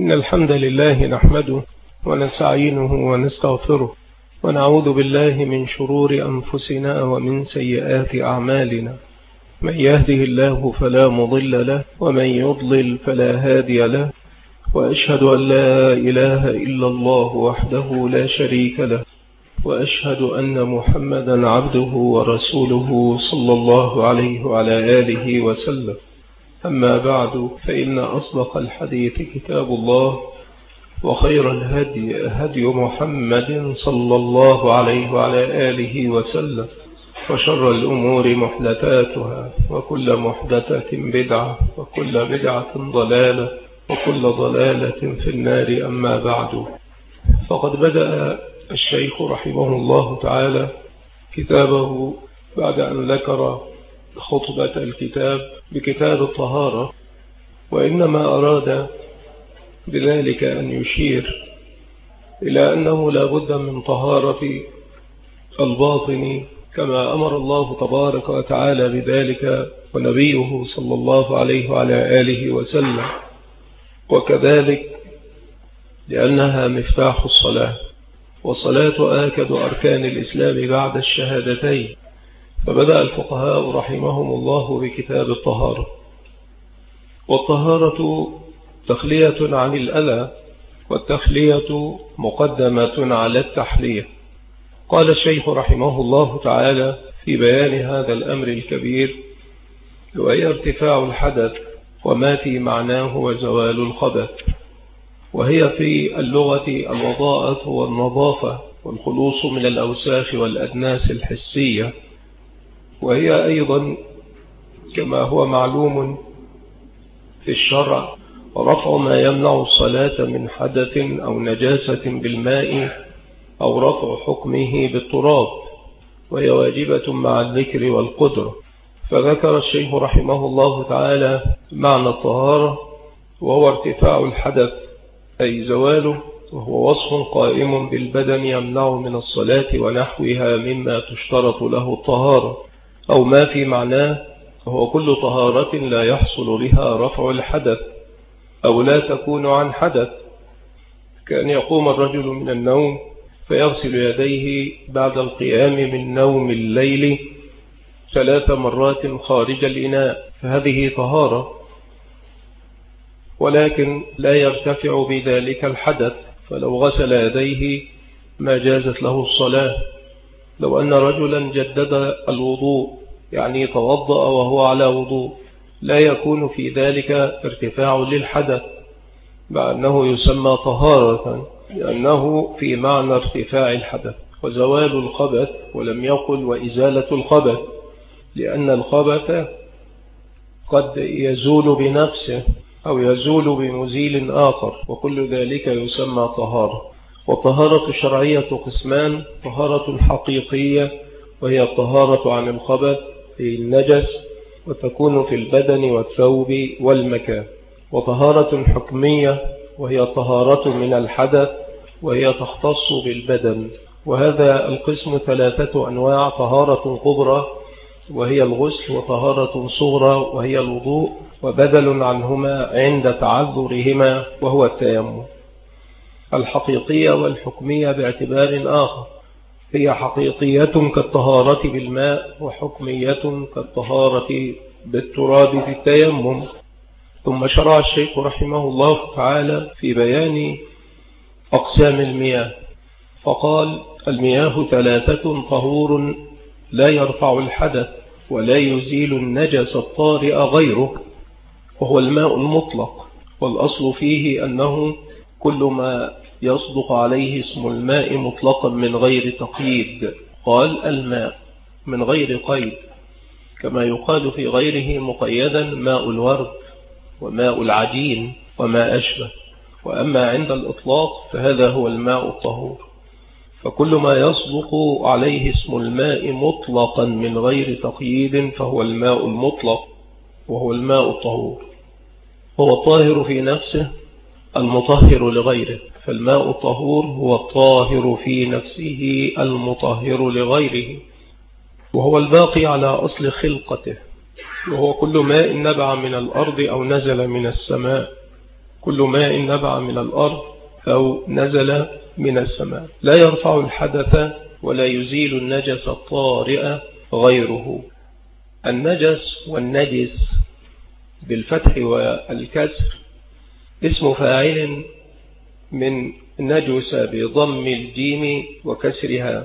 إن الحمد لله نحمده ونستعينه ونستغفره ونعوذ بالله من شرور أنفسنا ومن سيئات أعمالنا. من يهده الله فلا مضل له ومن يضلل فلا هادي له، وأشهد أن لا إله إلا الله وحده لا شريك له، وأشهد أن محمدا عبده ورسوله صلى الله عليه وعلى آله وسلم. أما بعد، فإن أصدق الحديث كتاب الله، وخير الهدي هدي محمد صلى الله عليه وعلى آله وسلم، وشر الأمور محدثاتها، وكل محدثة بدعة، وكل بدعة ضلالة، وكل ضلالة في النار. أما بعد، فقد بدأ الشيخ رحمه الله تعالى كتابه بعد أن ذكر خطبة الكتاب بكتاب الطهارة، وإنما أراد بذلك أن يشير إلى أنه لا بد من طهارة الباطن كما أمر الله تبارك وتعالى بذلك ونبيه صلى الله عليه وعلى آله وسلم، وكذلك لأنها مفتاح الصلاة، والصلاة آكد أركان الإسلام بعد الشهادتين. فبدأ الفقهاء رحمهم الله بكتاب الطهارة. والطهارة تخلية عن الأذى، والتخلية مقدمة على التحلية. قال الشيخ رحمه الله تعالى في بيان هذا الأمر الكبير: وهي ارتفاع الحدث وما في معناه وزوال الخبث. وهي في اللغة الوضاءة والنظافة والخلوص من الأوساخ والأدناس الحسية. وهي أيضا كما هو معلوم في الشرع رفع ما يمنع الصلاة من حدث أو نجاسة بالماء، أو رفع حكمه بالتراب، وهي واجبة مع الذكر والقدرة. فذكر الشيخ رحمه الله تعالى معنى الطهارة، وهو ارتفاع الحدث أي زواله، وهو وصف قائم بالبدن يمنع من الصلاة ونحوها مما تشترط له الطهارة. أو ما في معناه هو كل طهارة لا يحصل بها رفع الحدث أو لا تكون عن حدث، كأن يقوم الرجل من النوم فيغسل يديه بعد القيام من نوم الليل 3 مرات خارج الإناء، فهذه طهارة، ولكن لا يرتفع بذلك الحدث. فلو غسل يديه ما جازت له الصلاة. لو أن رجلا جدد الوضوء، يعني توضأ وهو على وضوء، لا يكون في ذلك ارتفاع للحدث، مع أنه يسمى طهارة لأنه في معنى ارتفاع الحدث. وزوال الخبث، ولم يقل وإزالة الخبث، لأن الخبث قد يزول بنفسه أو يزول بمزيل آخر، وكل ذلك يسمى طهارة. والطهارة الشرعية قسمان: طهارة حقيقية وهي الطهارة عن الخبث في النجس، وتكون في البدن والثوب والمكان. وطهارة حكمية وهي الطهارة من الحدث، وهي تختص بالبدن. وهذا القسم 3 أنواع: طهارة كبرى وهي الغسل، وطهارة صغرى وهي الوضوء، وبدل عنهما عند تعذرهما وهو التيمم. الحقيقية والحكمية باعتبار آخر: هي حقيقية كالطهارة بالماء، وحكمية كالطهارة بالتراب في التيمم. ثم شرع الشيخ رحمه الله تعالى في بيان أقسام المياه، فقال: المياه 3: طهور لا يرفع الحدث ولا يزيل النجس الطارئ غيره، وهو الماء المطلق. والأصل فيه أنه كل ما يصدق عليه اسم الماء مطلقا من غير تقييد. قال: الماء من غير قيد، كما يقال في غيره مقيدا: ماء الورد وماء العجين وما أشبه. وأما عند الإطلاق فهذا هو الماء الطهور. فكل ما يصدق عليه اسم الماء مطلقا من غير تقييد فهو الماء المطلق، وهو الماء الطهور. هو الطاهر في نفسه المطهر لغيره، فالماء الطهور هو الطاهر في نفسه المطهر لغيره، وهو الباقي على أصل خلقته، وهو كل ماء نبع من الأرض أو نزل من السماء. كل ماء نبع من الأرض أو نزل من السماء لا يرفع الحدث ولا يزيل النجس الطارئ غيره. النجس والنجس بالفتح والكسر اسم فاعل من نجس بضم الجيم وكسرها،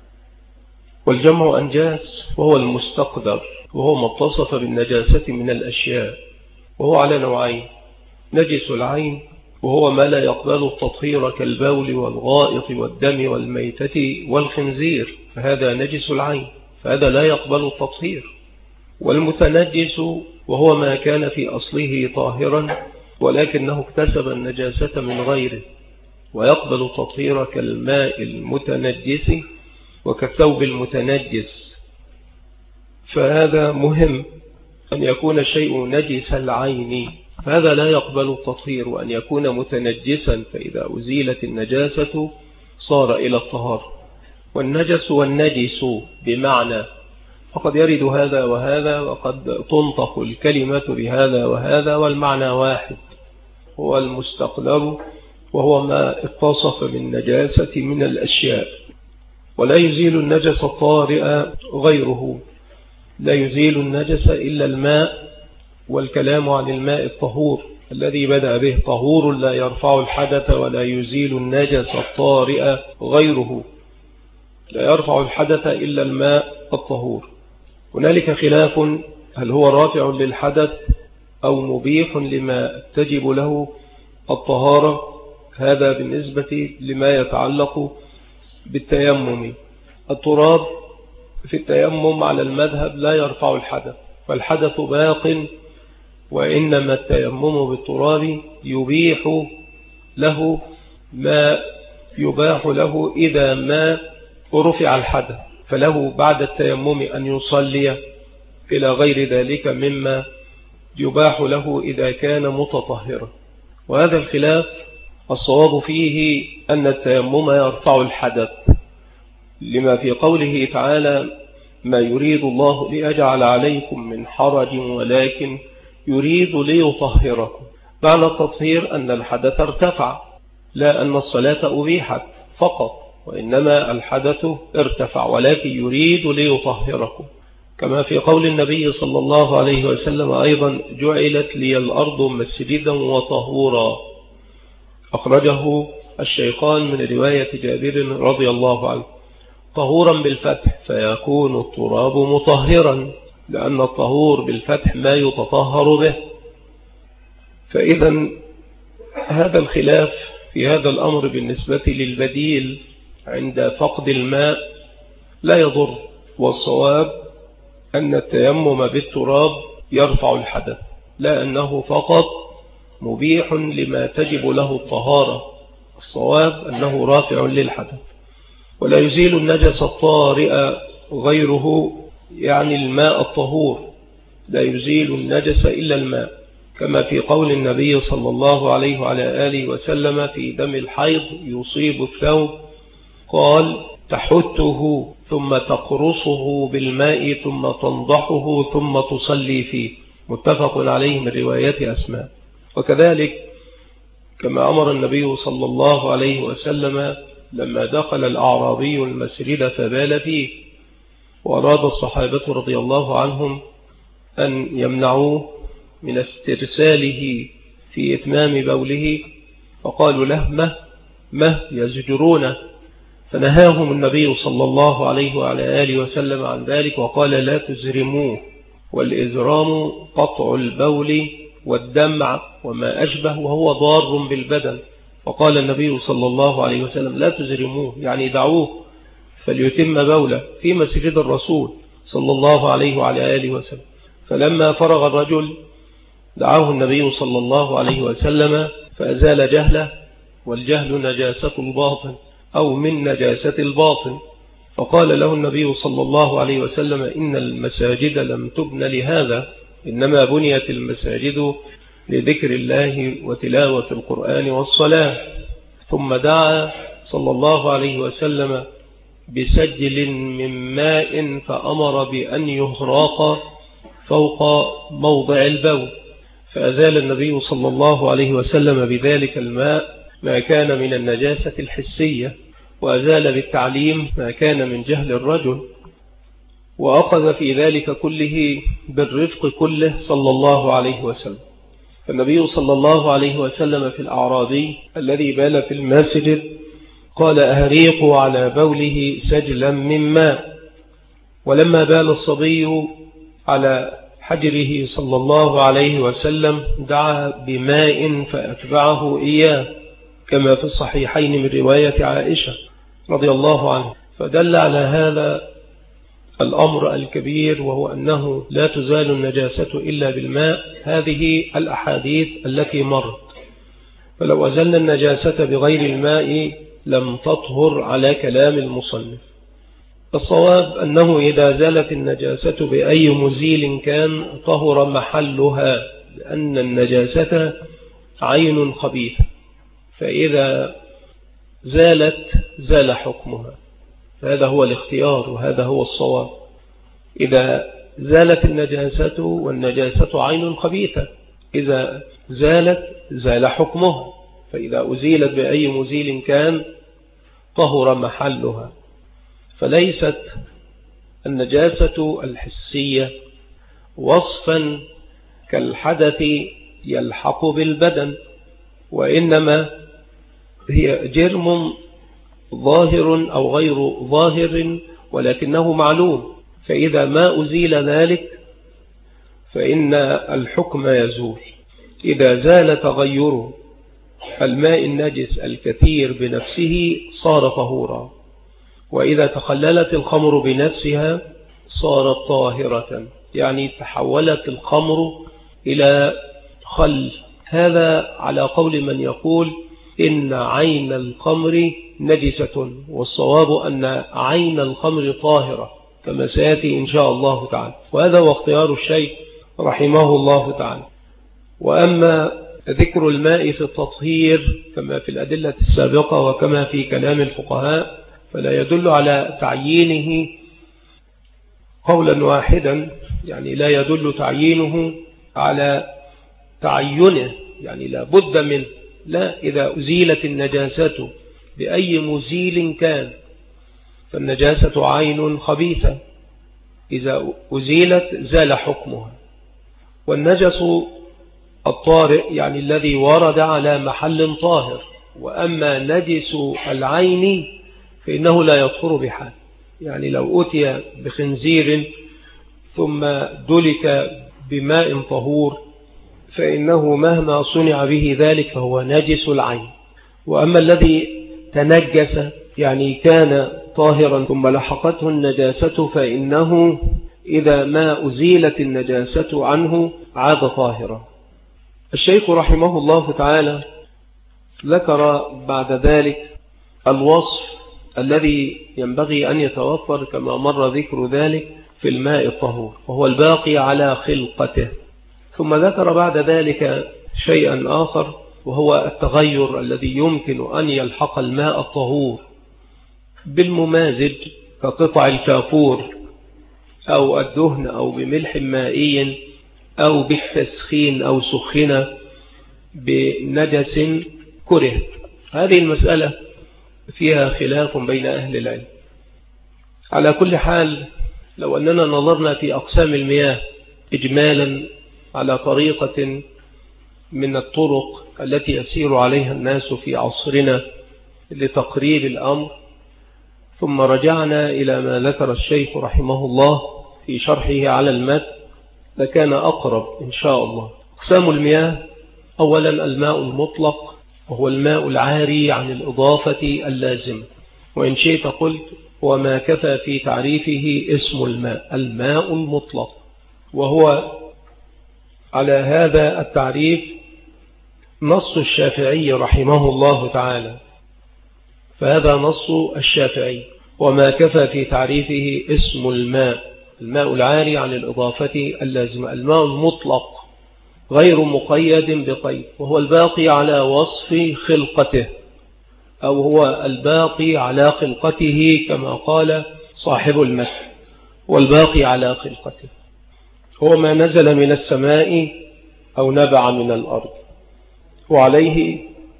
والجمع أنجاس وهو المستقدر، وهو ما اتصف بالنجاسة من الأشياء، وهو على نوعين: نجس العين وهو ما لا يقبل التطهير كالبول والغائط والدم والميتة والخنزير، فهذا نجس العين، فهذا لا يقبل التطهير. والمتنجس وهو ما كان في أصله طاهرا ولكنه اكتسب النجاسة من غيره ويقبل التطهير كالماء المتنجس وكالثوب المتنجس. فهذا مهم أن يكون الشيء نجس العين، فهذا لا يقبل التطهير، وأن يكون متنجسا فإذا أزيلت النجاسة صار إلى الطهارة. والنجس والنجس بمعنى، فقد يرد هذا وهذا، وقد تنطق الكلمة بهذا وهذا والمعنى واحد، هو المستقدر وهو ما اتصف بالنجاسة من الأشياء. ولا يزيل النجس الطارئ غيره، لا يزيل النجس إلا الماء، والكلام عن الماء الطهور الذي بدأ به: طهور لا يرفع الحدث ولا يزيل النجس الطارئ غيره، لا يرفع الحدث إلا الماء الطهور. هنالك خلاف هل هو رافع للحدث أو مبيح لما تجب له الطهارة، هذا بالنسبة لما يتعلق بالتيمم. التراب في التيمم على المذهب لا يرفع الحدث، فالحدث باق، وإنما التيمم بالتراب يبيح له ما يباح له إذا ما رفع الحدث، فله بعد التيمم أن يصلي إلى غير ذلك مما يباح له إذا كان متطهرا. وهذا الخلاف الصواب فيه أن التيمم يرفع الحدث، لما في قوله تعالى: ما يريد الله ليجعل عليكم من حرج ولكن يريد ليطهركم. معنى التطهير أن الحدث ارتفع، لا أن الصلاة أبيحت فقط، وإنما الحدث ارتفع ولكن يريد ليطهركم، كما في قول النبي صلى الله عليه وسلم أيضا: جعلت لي الأرض مسجدا وطهورا، أخرجه الشيخان من رواية جابر رضي الله عنه. طهورا بالفتح فيكون التراب مطهرا، لأن الطهور بالفتح ما يتطهر به. فإذا هذا الخلاف في هذا الأمر بالنسبة للبديل عند فقد الماء لا يضر، والصواب أن التيمم بالتراب يرفع الحدث، لا أنه فقط مبيح لما تجب له الطهارة، الصواب أنه رافع للحدث. ولا يزيل النجس الطارئ غيره، يعني الماء الطهور، لا يزيل النجس إلا الماء، كما في قول النبي صلى الله عليه وعلى آله وسلم في دم الحيض يصيب الثوب، قال: تحته ثم تقرصه بالماء ثم تنضحه ثم تصلي فيه، متفق عليه من رواية أسماء. وكذلك كما أمر النبي صلى الله عليه وسلم لما دخل الأعرابي المسجد فبال فيه، وأراد الصحابة رضي الله عنهم أن يمنعوه من استرساله في إتمام بوله، فقالوا له: مه يزجرونه، فنهاهم النبي صلى الله عليه وعلى آله وسلم عن ذلك وقال: لا تزرموه، والإزرام قطع البول والدمع وما أشبه وهو ضار بالبدن. وقال النبي صلى الله عليه وسلم: لا تزرموه، يعني دعوه فليتم بوله في مسجد الرسول صلى الله عليه وعلى آله وسلم. فلما فرغ الرجل دعاه النبي صلى الله عليه وسلم فأزال جهله، والجهل نجاسة الباطن أو من نجاسة الباطن. فقال له النبي صلى الله عليه وسلم: إن المساجد لم تبن لهذا، إنما بنيت المساجد لذكر الله وتلاوة القرآن والصلاة. ثم دعا صلى الله عليه وسلم بسجل من ماء فأمر بأن يهراق فوق موضع البول، فأزال النبي صلى الله عليه وسلم بذلك الماء ما كان من النجاسة الحسية، وأزال بالتعليم ما كان من جهل الرجل، وأخذ في ذلك كله بالرفق كله صلى الله عليه وسلم. فالنبي صلى الله عليه وسلم في الأعرابي الذي بال في المسجد قال: أهريقوا على بوله سجلا من ماء. ولما بال الصبي على حجره صلى الله عليه وسلم دعا بماء فأتبعه إياه، كما في الصحيحين من رواية عائشة رضي الله عنها. فدل على هذا الأمر الكبير، وهو أنه لا تزال النجاسة إلا بالماء، هذه الأحاديث التي مرت. فلو أزلنا النجاسة بغير الماء لم تطهر على كلام المصنف. الصواب أنه إذا زالت النجاسة بأي مزيل كان طهر محلها، لأن النجاسة عين خبيثة، فإذا زالت زال حكمها. هذا هو الاختيار وهذا هو الصواب. إذا زالت النجاسة، والنجاسة عين خبيثة، إذا زالت زال حكمها، فإذا أزيلت بأي مزيل كان طهر محلها. فليست النجاسة الحسية وصفا كالحدث يلحق بالبدن، وإنما هي جرم ظاهر أو غير ظاهر ولكنه معلوم، فإذا ما أزيل ذلك فإن الحكم يزول. إذا زال تغير الماء النجس الكثير بنفسه صار طهورا، وإذا تخللت الخمر بنفسها صارت طاهرة، يعني تحولت الخمر إلى خل. هذا على قول من يقول إن عين الخمر نجسة، والصواب أن عين الخمر طاهرة كما سيأتي إن شاء الله تعالى، وهذا هو اختيار الشيخ رحمه الله تعالى. وأما ذكر الماء في التطهير كما في الأدلة السابقة وكما في كلام الفقهاء فلا يدل على تعيينه قولا واحدا، يعني لا يدل تعيينه على تعينه، يعني لا بد منه. لا، إذا أزيلت النجاسة بأي مزيل كان فالنجاسة عين خبيثة، إذا أزيلت زال حكمها. والنجس الطارئ يعني الذي ورد على محل طاهر، وأما نجس العين فإنه لا يطهر بحال. يعني لو أتي بخنزير ثم دلك بماء طهور فإنه مهما صنع به ذلك فهو نجس العين. وأما الذي تنجس يعني كان طاهرا ثم لحقته النجاسة فإنه إذا ما أزيلت النجاسة عنه عاد طاهرا. الشيخ رحمه الله تعالى ذكر بعد ذلك الوصف الذي ينبغي أن يتوفر كما مر ذكر ذلك في الماء الطهور، وهو الباقي على خلقته. ثم ذكر بعد ذلك شيئا آخر، وهو التغير الذي يمكن أن يلحق الماء الطهور بالممازج كقطع الكافور أو الدهن أو بملح مائي أو بالتسخين أو سخن بنجس كره. هذه المسألة فيها خلاف بين أهل العلم. على كل حال لو أننا نظرنا في أقسام المياه إجمالا على طريقة من الطرق التي يسير عليها الناس في عصرنا لتقريب الأمر، ثم رجعنا إلى ما ذكر الشيخ رحمه الله في شرحه على المتن لكان أقرب إن شاء الله. أقسام المياه: أولا الماء المطلق، وهو الماء العاري عن الإضافة اللازم، وإن شئت قلت وما كفى في تعريفه اسم الماء المطلق، وهو على هذا التعريف نص الشافعي رحمه الله تعالى، فهذا نص الشافعي. وما كفى في تعريفه اسم الماء العاري عن الإضافة اللازمة، الماء المطلق غير مقيد بقيد، وهو الباقي على وصف خلقته، أو هو الباقي على خلقته كما قال صاحب المتن، والباقي على خلقته هو ما نزل من السماء أو نبع من الأرض. وعليه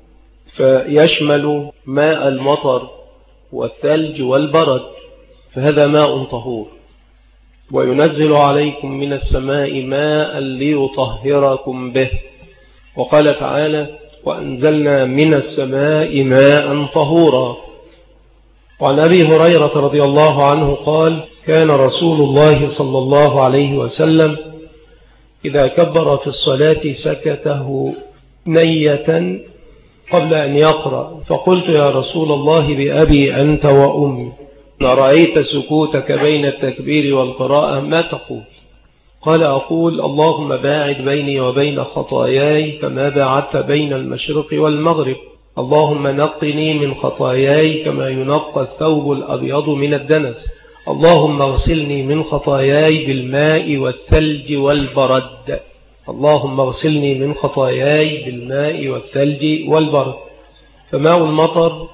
فيشمل ماء المطر والثلج والبرد، فهذا ماء طهور. وينزل عليكم من السماء ماء ليطهركم به. وقال تعالى: وأنزلنا من السماء ماء طهورا. وعن أبي هريرة رضي الله عنه قال: كان رسول الله صلى الله عليه وسلم إذا كبر في الصلاة سكته نية قبل أن يقرأ، فقلت: يا رسول الله بأبي أنت وأمي، رأيت سكوتك بين التكبير والقراءة ما تقول؟ قال: أقول: اللهم باعد بيني وبين خطاياي كما باعدت بين المشرق والمغرب، اللهم نقني من خطاياي كما ينقى الثوب الأبيض من الدنس، اللهم اغسلني من خطاياي بالماء والثلج والبرد. اللهم اغسلني من خطاياي بالماء والثلج والبرد. فماء المطر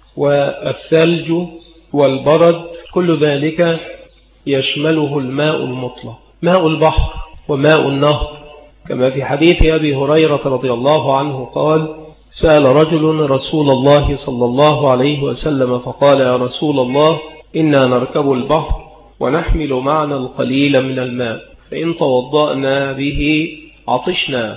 والثلج والبرد كل ذلك يشمله الماء المطلق. ماء البحر وماء النهر، كما في حديث أبي هريرة رضي الله عنه قال: سأل رجل رسول الله صلى الله عليه وسلم فقال: يا رسول الله، إنا نركب البحر ونحمل معنا القليل من الماء، فإن توضأنا به عطشنا،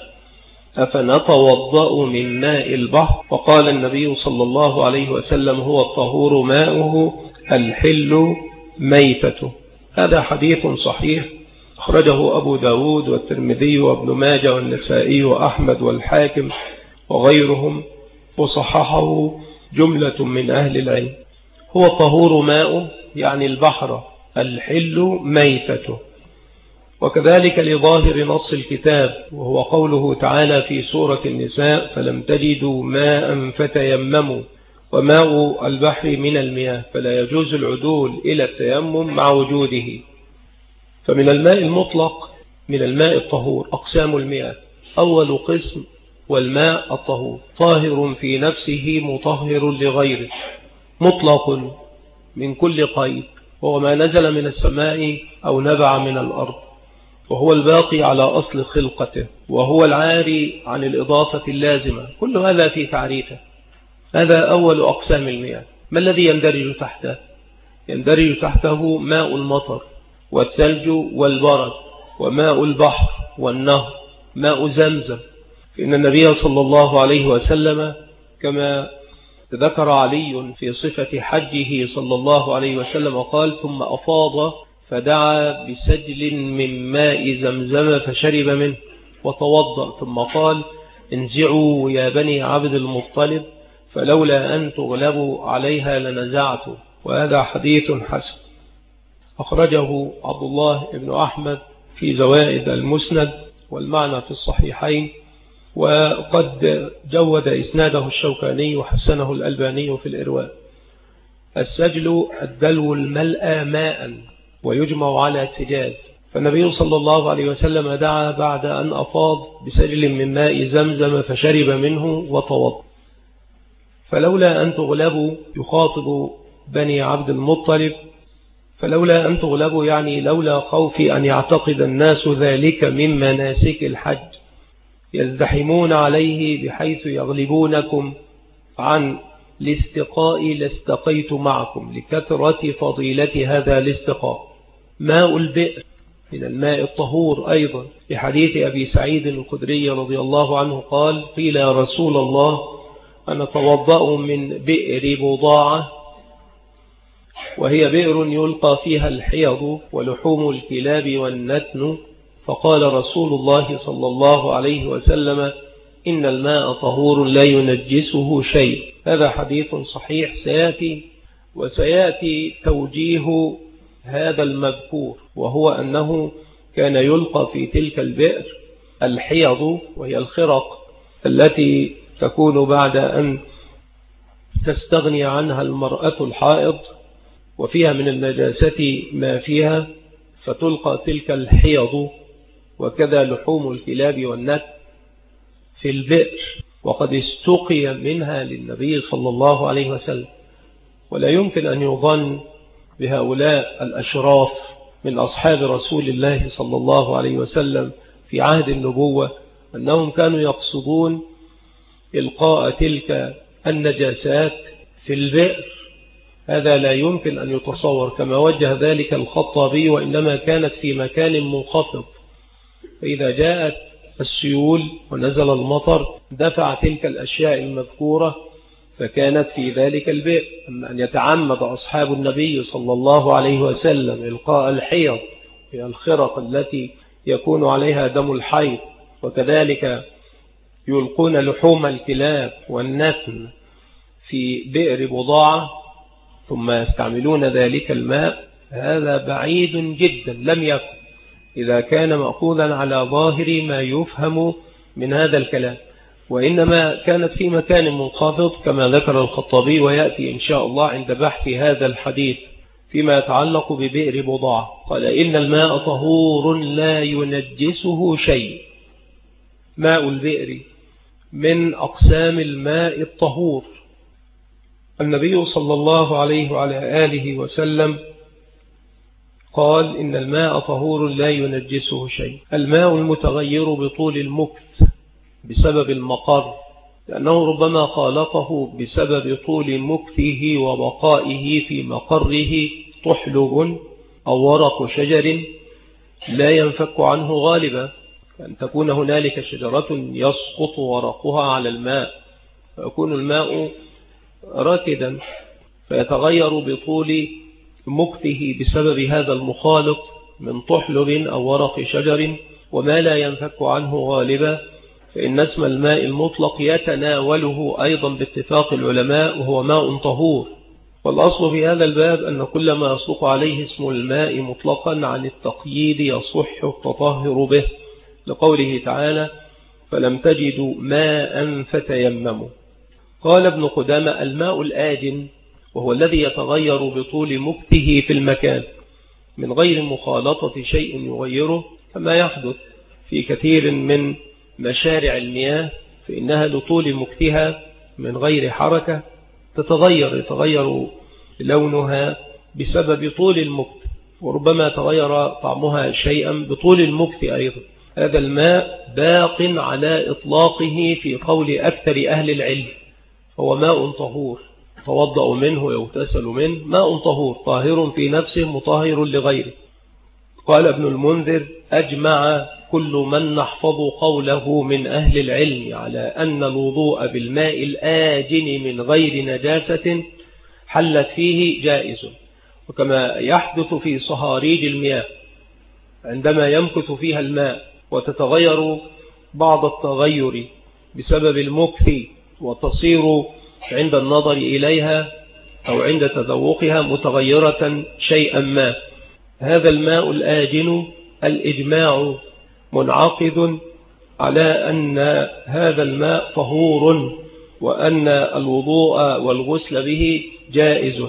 أفنتوضأ من ماء البحر؟ فقال النبي صلى الله عليه وسلم: هو الطهور ماؤه الحل ميتته. هذا حديث صحيح أخرجه أبو داود والترمذي وابن ماجه والنسائي وأحمد والحاكم وغيرهم، وصححه جملة من أهل العلم. هو الطهور ماؤه يعني البحر، الحل ميتته. وكذلك لظاهر نص الكتاب، وهو قوله تعالى في سورة النساء: فلم تجدوا ماء فتيمموا، وماء البحر من المياه، فلا يجوز العدول إلى التيمم مع وجوده. فمن الماء المطلق من الماء الطهور أقسام المياه. أول قسم والماء الطهور، طاهر في نفسه مطهر لغيره، مطلق من كل قيد، وهو ما نزل من السماء أو نبع من الأرض، وهو الباقي على أصل خلقته، وهو العاري عن الإضافة اللازمة. كل هذا في تعريفه. هذا أول أقسام المياه. ما الذي يندرج تحته؟ يندرج تحته ماء المطر والثلج والبرد وماء البحر والنهر، ماء زمزم. فإن النبي صلى الله عليه وسلم كما ذكر علي في صفة حجه صلى الله عليه وسلم قال: ثم أفاض فدعا بسجل من ماء زمزم فشرب منه وتوضأ، ثم قال: انزعوا يا بني عبد المطلب فلولا أن تغلبوا عليها لنزعت. وهذا حديث حسن أخرجه عبد الله بن أحمد في زوائد المسند، والمعنى في الصحيحين، وقد جود إسناده الشوكاني وحسنه الألباني في الإرواء. السجل الدلو الملأ ماء ويجمع على سجال، فالنبي صلى الله عليه وسلم دعا بعد أن أفاض بسجل من ماء زمزم فشرب منه وتوضأ. فلولا أن تغلبوا، يخاطب بني عبد المطلب، فلولا أن تغلبوا يعني لولا خوف أن يعتقد الناس ذلك من مناسك الحج، يزدحمون عليه بحيث يغلبونكم عن الاستقاء لاستقيت معكم، لكثرة فضيلة هذا الاستقاء. ماء البئر من الماء الطهور أيضا، لحديث أبي سعيد الخدري رضي الله عنه قال: قيل يا رسول الله أنا توضأ من بئر بضاعة، وهي بئر يلقى فيها الحيض ولحوم الكلاب والنتن، فقال رسول الله صلى الله عليه وسلم: إن الماء طهور لا ينجسه شيء. هذا حديث صحيح وسيأتي توجيه هذا المذكور، وهو أنه كان يلقى في تلك البئر الحيض، وهي الخرق التي تكون بعد أن تستغني عنها المرأة الحائض وفيها من النجاسة ما فيها، فتلقى تلك الحيض وكذا لحوم الكلاب والنت في البئر، وقد استقي منها للنبي صلى الله عليه وسلم. ولا يمكن أن يظن بهؤلاء الأشراف من أصحاب رسول الله صلى الله عليه وسلم في عهد النبوة أنهم كانوا يقصدون إلقاء تلك النجاسات في البئر. هذا لا يمكن أن يتصور كما وجه ذلك الخطابي، وإنما كانت في مكان منخفض، فإذا جاءت السيول ونزل المطر دفع تلك الأشياء المذكورة فكانت في ذلك البئر. أما أن يتعمد أصحاب النبي صلى الله عليه وسلم إلقاء الحيض في الخرق التي يكون عليها دم الحيض، وكذلك يلقون لحوم الكلاب والنتن في بئر بضاعة ثم يستعملون ذلك الماء، هذا بعيد جدا لم يكن إذا كان مأخوذا على ظاهر ما يفهم من هذا الكلام، وإنما كانت في مكان منخفض كما ذكر الخطابي، ويأتي إن شاء الله عند بحث هذا الحديث فيما يتعلق ببئر بضاعة. قال إن الماء طهور لا ينجسه شيء. ماء البئر من أقسام الماء الطهور. النبي صلى الله عليه وعلى آله وسلم قال إن الماء طهور لا ينجسه شيء. الماء المتغير بطول المكث بسبب المقر، لأنه ربما خالطه بسبب طول مكثه وبقائه في مقره طحلب أو ورق شجر لا ينفك عنه غالبا، أن تكون هنالك شجرة يسقط ورقها على الماء فيكون الماء راكدا فيتغير بطول مكثه بسبب هذا المخالط من طحلب أو ورق شجر وما لا ينفك عنه غالبا، فإن اسم الماء المطلق يتناوله أيضا باتفاق العلماء وهو ماء طهور. والأصل في هذا الباب أن كل ما يصدق عليه اسم الماء مطلقا عن التقييد يصح التطهر به، لقوله تعالى فلم تجدوا ماء فتيمموا. قال ابن قدامة الماء الآجن وهو الذي يتغير بطول مكثه في المكان من غير مخالطة شيء يغيره، كما يحدث في كثير من مشارع المياه، فإنها لطول مكثها من غير حركة يتغير لونها بسبب طول المكث، وربما تغير طعمها شيئا بطول المكث أيضا. هذا الماء باق على إطلاقه في قول أكثر أهل العلم، هو ماء طهور توضأ منه يغتسل منه، ماء طهور طاهر في نفسه مطهر لغيره. قال ابن المنذر أجمع كل من نحفظ قوله من أهل العلم على أن الوضوء بالماء الآجن من غير نجاسة حلت فيه جائز، وكما يحدث في صهاريج المياه عندما يمكث فيها الماء وتتغير بعض التغير بسبب المكث وتصير عند النظر إليها أو عند تذوقها متغيرة شيئا ما، هذا الماء الآجن الإجماع منعقد على أن هذا الماء طهور وأن الوضوء والغسل به جائز،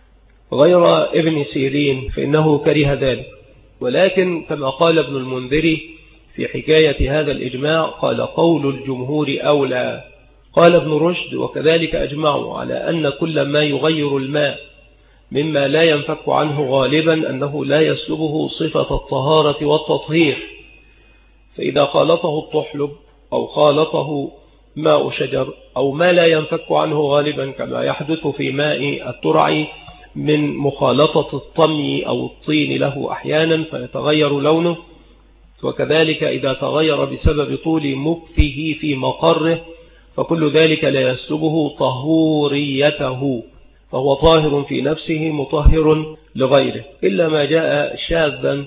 غير ابن سيرين فإنه كره ذلك. ولكن كما قال ابن المنذر في حكاية هذا الإجماع قال قول الجمهور أولى. قال ابن رشد وكذلك أجمعوا على أن كل ما يغير الماء مما لا ينفك عنه غالبا أنه لا يسلبه صفة الطهارة والتطهير، فإذا خالطه الطحلب أو خالطه ماء شجر أو ما لا ينفك عنه غالبا كما يحدث في ماء الترع من مخالطة الطمي أو الطين له أحيانا فيتغير لونه، وكذلك إذا تغير بسبب طول مكثه في مقره فكل ذلك لا يسلبه طهوريته، فهو طاهر في نفسه مطهر لغيره، إلا ما جاء شاذا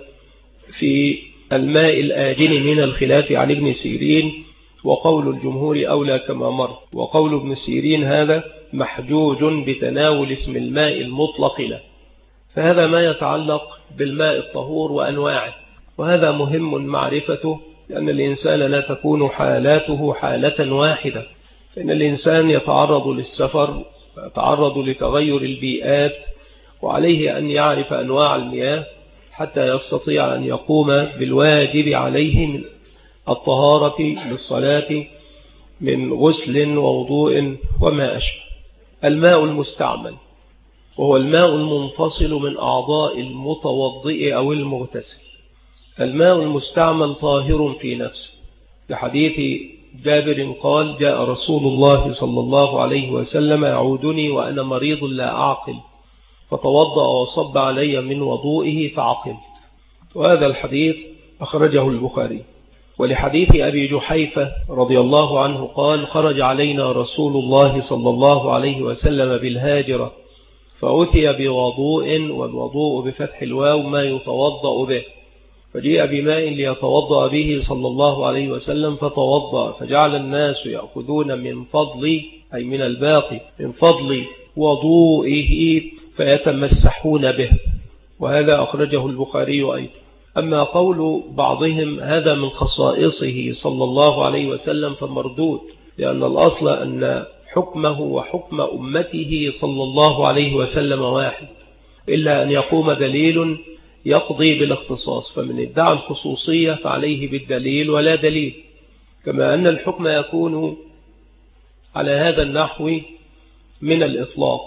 في الماء الآجن من الخلاف عن ابن سيرين، وقول الجمهور أولى كما مر، وقول ابن سيرين هذا محجوج بتناول اسم الماء المطلق له. فهذا ما يتعلق بالماء الطهور وأنواعه، وهذا مهم معرفته، لأن الإنسان لا تكون حالاته حالة واحدة، فإن الإنسان يتعرض للسفر ويتعرض لتغير البيئات، وعليه أن يعرف أنواع المياه حتى يستطيع أن يقوم بالواجب عليه من الطهارة للصلاة من غسل ووضوء وما أشبه. الماء المستعمل وهو الماء المنفصل من أعضاء المتوضئ أو المغتسل. الماء المستعمل طاهر في نفسه، لحديث جابر قال جاء رسول الله صلى الله عليه وسلم يعودني وأنا مريض لا أعقل، فتوضأ وصب علي من وضوئه فعقلت. وهذا الحديث أخرجه البخاري. ولحديث أبي جحيفة رضي الله عنه قال خرج علينا رسول الله صلى الله عليه وسلم بالهاجرة فأتي بوضوء، والوضوء بفتح الواو ما يتوضأ به، فجيء بماء ليتوضأ به صلى الله عليه وسلم فتوضأ، فجعل الناس يأخذون من فضل أي من الباقي من فضل وضوئه فيتمسحون به. وهذا أخرجه البخاري أيضا. أما قول بعضهم هذا من خصائصه صلى الله عليه وسلم فمردود، لأن الأصل أن حكمه وحكم أمته صلى الله عليه وسلم واحد، إلا أن يقوم دليل يقضي بالاختصاص، فمن ادعى الخصوصية فعليه بالدليل ولا دليل. كما أن الحكم يكون على هذا النحو من الإطلاق،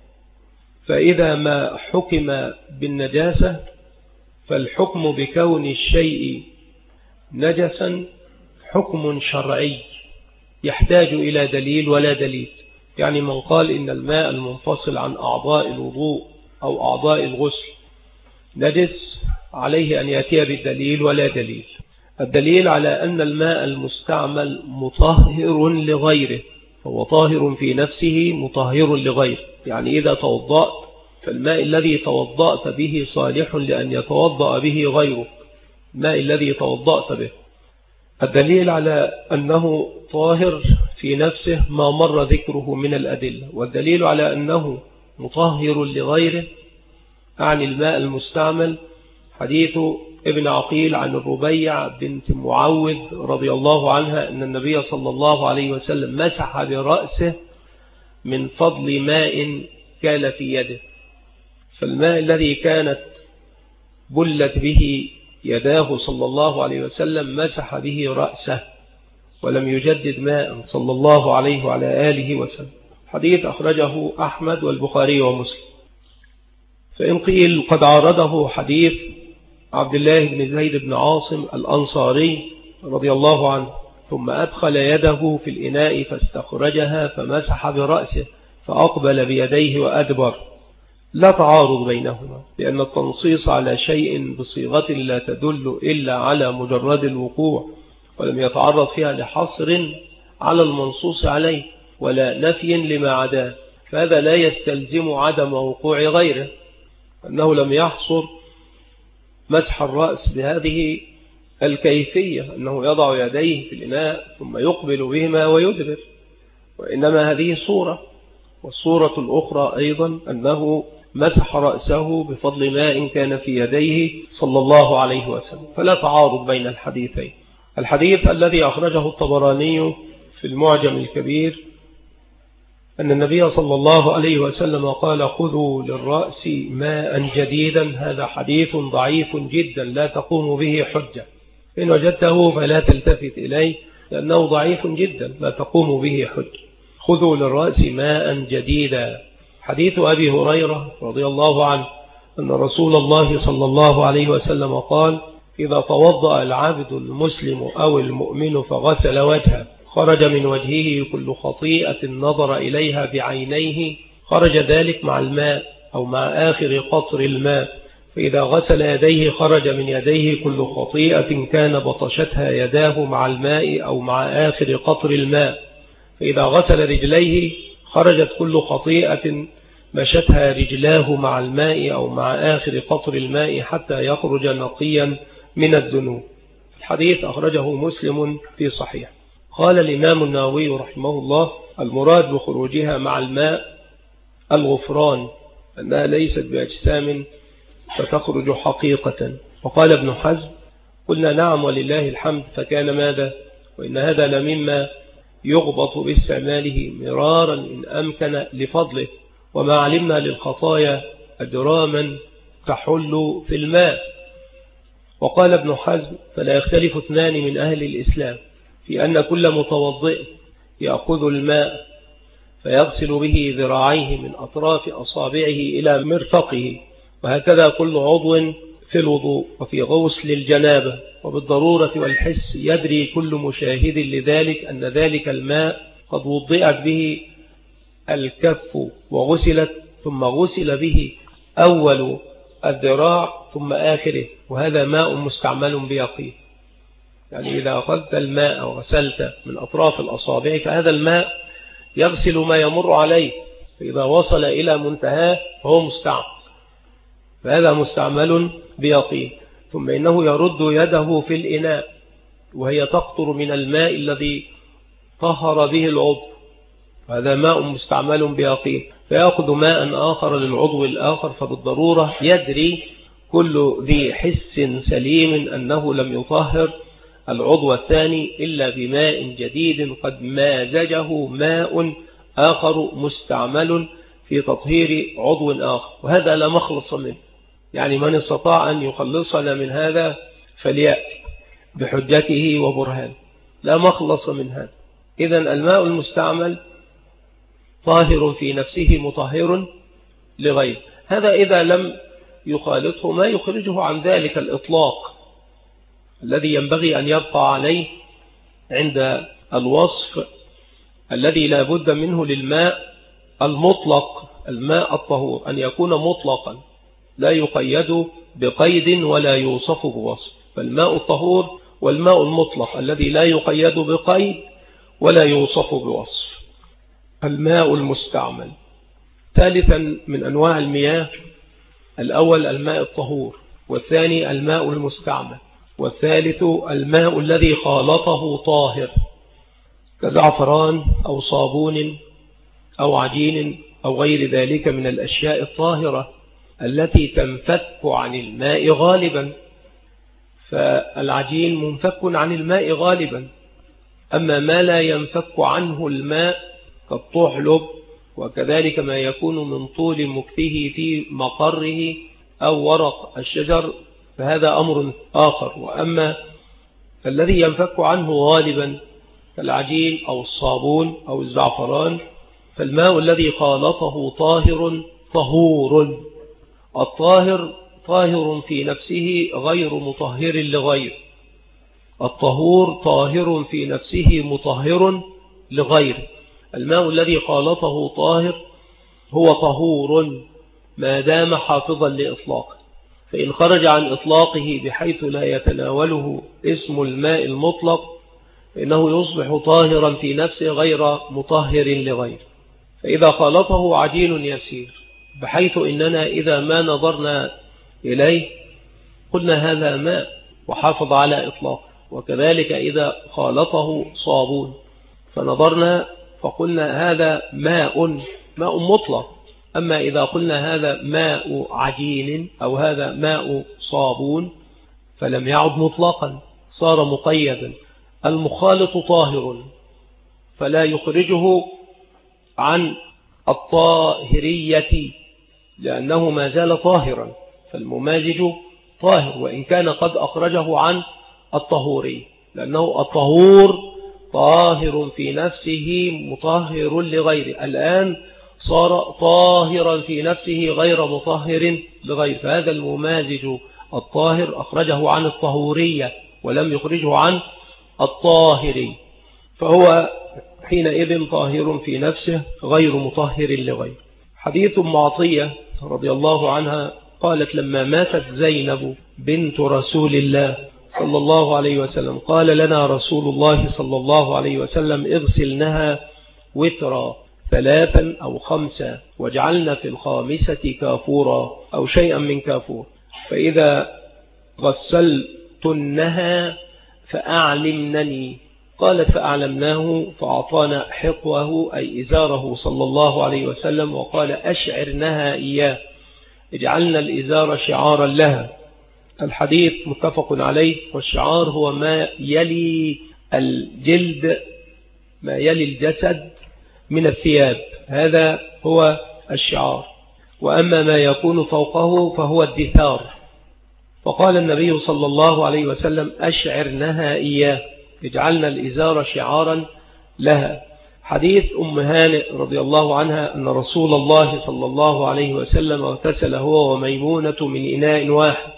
فإذا ما حكم بالنجاسة فالحكم بكون الشيء نجسا حكم شرعي يحتاج إلى دليل ولا دليل. يعني من قال إن الماء المنفصل عن أعضاء الوضوء أو أعضاء الغسل نجس عليه أن يأتي بالدليل ولا دليل. الدليل على أن الماء المستعمل مطهر لغيره، هو طاهر في نفسه مطهر لغيره. يعني إذا توضأت فالماء الذي توضأت به صالح لأن يتوضأ به غيره، الماء الذي توضأت به. الدليل على أنه طاهر في نفسه ما مر ذكره من الأدلة، والدليل على أنه مطهر لغيره عن الماء المستعمل حديث ابن عقيل عن الربيع بنت معوذ رضي الله عنها أن النبي صلى الله عليه وسلم مسح برأسه من فضل ماء كان في يده، فالماء الذي كانت بلت به يداه صلى الله عليه وسلم مسح به رأسه ولم يجدد ماء صلى الله عليه وعلى آله وسلم. حديث أخرجه أحمد والبخاري ومسلم. فإن قيل قد عارضه حديث عبد الله بن زيد بن عاصم الأنصاري رضي الله عنه، ثم أدخل يده في الإناء فاستخرجها فمسح برأسه فأقبل بيديه وأدبر، لا تعارض بينهما، لأن التنصيص على شيء بصيغة لا تدل إلا على مجرد الوقوع، ولم يتعرض فيها لحصر على المنصوص عليه ولا نفي لما عداه، فهذا لا يستلزم عدم وقوع غيره، أنه لم يحصر مسح الرأس بهذه الكيفية أنه يضع يديه في الإناء ثم يقبل بهما ويدبر، وإنما هذه صورة. والصورة الأخرى أيضا أنه مسح رأسه بفضل ماء كان في يديه صلى الله عليه وسلم، فلا تعارض بين الحديثين. الحديث الذي أخرجه الطبراني في المعجم الكبير أن النبي صلى الله عليه وسلم قال خذوا للرأس ماء جديدا، هذا حديث ضعيف جدا لا تقوم به حجة، إن وجدته فلا تلتفت إليه لأنه ضعيف جدا لا تقوم به حجة. خذوا للرأس ماء جديدا. حديث أبي هريرة رضي الله عنه أن رسول الله صلى الله عليه وسلم قال إذا توضأ العبد المسلم أو المؤمن فغسل وجهه خرج من وجهه كل خطيئة نظر إليها بعينيه، خرج ذلك مع الماء أو مع آخر قطر الماء. فإذا غسل يديه خرج من يديه كل خطيئة كان بطشتها يداه مع الماء أو مع آخر قطر الماء. فإذا غسل رجليه خرجت كل خطيئة مشتها رجلاه مع الماء أو مع آخر قطر الماء حتى يخرج نقيا من الذنوب. الحديث أخرجه مسلم في صحيح. قال الإمام النووي رحمه الله المراد بخروجها مع الماء الغفران، أنها ليست بأجسام فتخرج حقيقة. وقال ابن حزم قلنا نعم ولله الحمد، فكان ماذا؟ وإن هذا لمما يغبط باستعماله مرارا إن أمكن لفضله، وما علمنا للخطايا أجراما تحل في الماء. وقال ابن حزم فلا يختلف اثنان من أهل الإسلام في أن كل متوضئ يأخذ الماء فيغسل به ذراعيه من أطراف أصابعه إلى مرفقه، وهكذا كل عضو في الوضوء وفي غسل الجنابة، وبالضرورة والحس يدري كل مشاهد لذلك أن ذلك الماء قد وضئت به الكف وغسلت، ثم غسل به أول الذراع ثم آخره، وهذا ماء مستعمل بيقين. يعني إذا أخذت الماء وغسلت من أطراف الأصابع فهذا الماء يغسل ما يمر عليه، فإذا وصل إلى منتهاه فهو مستعمل، فهذا مستعمل بيقين. ثم إنه يرد يده في الإناء وهي تقطر من الماء الذي طهر به العضو، وهذا ماء مستعمل بيقين، فيأخذ ماء آخر للعضو الآخر، فبالضرورة يدري كل ذي حس سليم أنه لم يطهر العضو الثاني إلا بماء جديد قد مازجه ماء آخر مستعمل في تطهير عضو آخر، وهذا لا مخلص منه. يعني من استطاع أن يخلصنا من هذا فليأتي بحجته وبرهان، لا مخلص من هذا. إذن الماء المستعمل طاهر في نفسه مطهر لغيره، هذا إذا لم يخالطه ما يخرجه عن ذلك الإطلاق الذي ينبغي أن يبقى عليه عند الوصف الذي لا بد منه للماء المطلق، الماء الطهور، أن يكون مطلقا لا يقيد بقيد ولا يوصف بوصف. فالماء الطهور والماء المطلق الذي لا يقيد بقيد ولا يوصف بوصف. الماء المستعمل. ثالثا من أنواع المياه، الأول الماء الطهور، والثاني الماء المستعمل، والثالث الماء الذي خالطه طاهر كزعفران أو صابون أو عجين أو غير ذلك من الأشياء الطاهرة التي تنفك عن الماء غالبا، فالعجين منفك عن الماء غالبا، أما ما لا ينفك عنه الماء كالطحلب، وكذلك ما يكون من طول مكثه في مقره أو ورق الشجر فهذا أمر آخر. وأما الذي ينفك عنه غالبا كالعجين أو الصابون أو الزعفران فالماء الذي خالطه طاهر طهور. الطاهر طاهر في نفسه غير مطهر لغير، الطهور طاهر في نفسه مطهر لغير. الماء الذي خالطه طاهر هو طهور ما دام حافظا لإطلاقه، فإن خرج عن إطلاقه بحيث لا يتناوله اسم الماء المطلق فإنه يصبح طاهرا في نفسه غير مطهر لغير. فإذا خالطه عجين يسير بحيث إننا إذا ما نظرنا إليه قلنا هذا ماء وحافظ على إطلاقه، وكذلك إذا خالطه صابون فنظرنا فقلنا هذا ماء مطلق. أما إذا قلنا هذا ماء عجين أو هذا ماء صابون فلم يعد مطلقا، صار مقيدا. المخالط طاهر فلا يخرجه عن الطاهرية لأنه ما زال طاهرا، فالممازج طاهر وإن كان قد أخرجه عن الطهوري، لأنه الطهور طاهر في نفسه مطهر لغيره. الآن صار طاهرا في نفسه غير مطهر لغيره، فهذا الممازج الطاهر أخرجه عن الطهورية ولم يخرجه عن الطاهري، فهو حينئذ طاهر في نفسه غير مطهر لغيره. حديث معطية رضي الله عنها قالت لما ماتت زينب بنت رسول الله صلى الله عليه وسلم قال لنا رسول الله صلى الله عليه وسلم اغسلنها وترا 3 أو 5 واجعلنا في الخامسة كافورا أو شيئا من كافور، فإذا غسلتنها فأعلمنني. قالت فأعلمناه فأعطانا حقوه أي إزاره صلى الله عليه وسلم وقال أشعرنها إياه، اجعلنا الإزار شعارا لها. الحديث متفق عليه، والشعار هو ما يلي الجلد ما يلي الجسد من الثياب، هذا هو الشعار. وأما ما يكون فوقه فهو الدثار. فقال النبي صلى الله عليه وسلم أشعرنها إياه، اجعلنا الإزار شعارا لها. حديث أم هانئ رضي الله عنها أن رسول الله صلى الله عليه وسلم اغتسل هو وميمونة من إناء واحد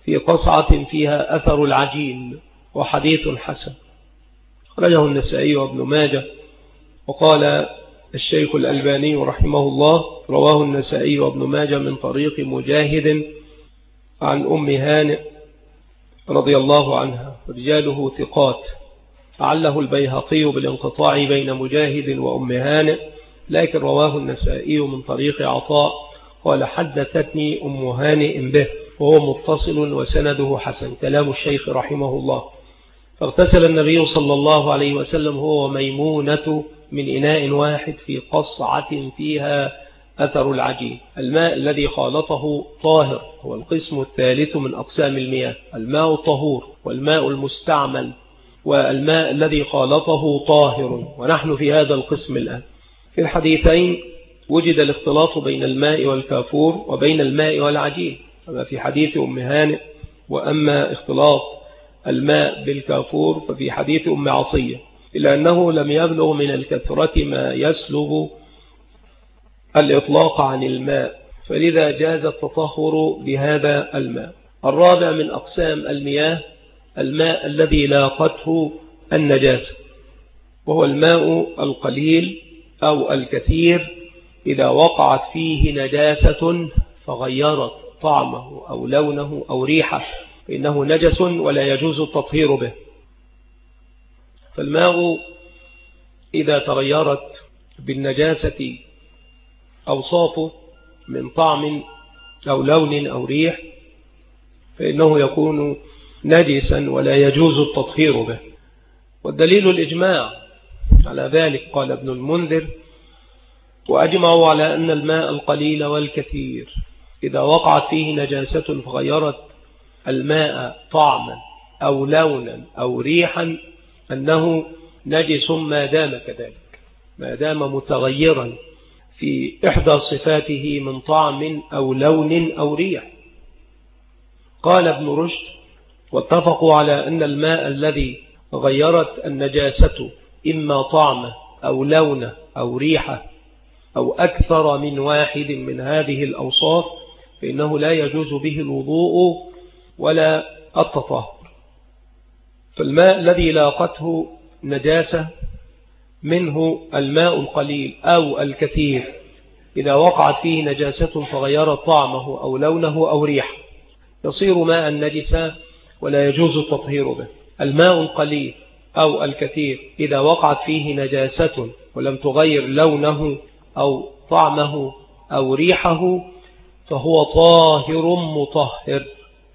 في قصعة فيها أثر العجين، وحديث حسن. خرجه النسائي وابن ماجه. وقال الشيخ الألباني رحمه الله: رواه النسائي وابن ماجه من طريق مجاهد عن أم هانئ رضي الله عنها، رجاله ثقات. فعله البيهقي بالانقطاع بين مجاهد وأم هانئ، لكن رواه النسائي من طريق عطاء قال: حدثتني أم هانئ به، وهو متصل وسنده حسن. كلام الشيخ رحمه الله. فاغتسل النبي صلى الله عليه وسلم هو وميمونة من إناء واحد في قصعة فيها أثر العجين. الماء الذي خالطه طاهر، هو القسم الثالث من أقسام المياه. الماء الطهور والماء المستعمل، والماء الذي خالطه طاهر، ونحن في هذا القسم الآن. في الحديثين وجد الاختلاط بين الماء والكافور وبين الماء والعجين، كما في حديث أم هانئ. وأما اختلاط الماء بالكافور ففي حديث أم عطية، إلا أنه لم يبلغ من الكثرة ما يسلب الإطلاق عن الماء، فلذا جاز التطهر بهذا الماء. الرابع من أقسام المياه الماء الذي لاقته النجاسة، وهو الماء القليل أو الكثير إذا وقعت فيه نجاسة فغيرت طعمه أو لونه أو ريحه، فإنه نجس ولا يجوز التطهير به. فالماء إذا تغيرت بالنجاسة أوصافه من طعم أو لون أو ريح فإنه يكون نجسا ولا يجوز التطهير به. والدليل الإجماع على ذلك. قال ابن المنذر: وأجمعوا على أن الماء القليل والكثير إذا وقعت فيه نجاسة فغيرت الماء طعما أو لونا أو ريحا أنه نجس ما دام كذلك، ما دام متغيرا في إحدى صفاته من طعم أو لون أو ريح. قال ابن رشد: واتفقوا على أن الماء الذي غيرت النجاسة إما طعمه أو لونه أو ريحه أو أكثر من واحد من هذه الأوصاف فإنه لا يجوز به الوضوء ولا التطهر. فالماء الذي لاقته نجاسة منه الماء القليل أو الكثير إذا وقعت فيه نجاسة فغيرت طعمه أو لونه أو ريحه يصير ماء نجسا ولا يجوز التطهير به. الماء القليل أو الكثير إذا وقعت فيه نجاسة ولم تغير لونه أو طعمه أو ريحه فهو طاهر مطهر.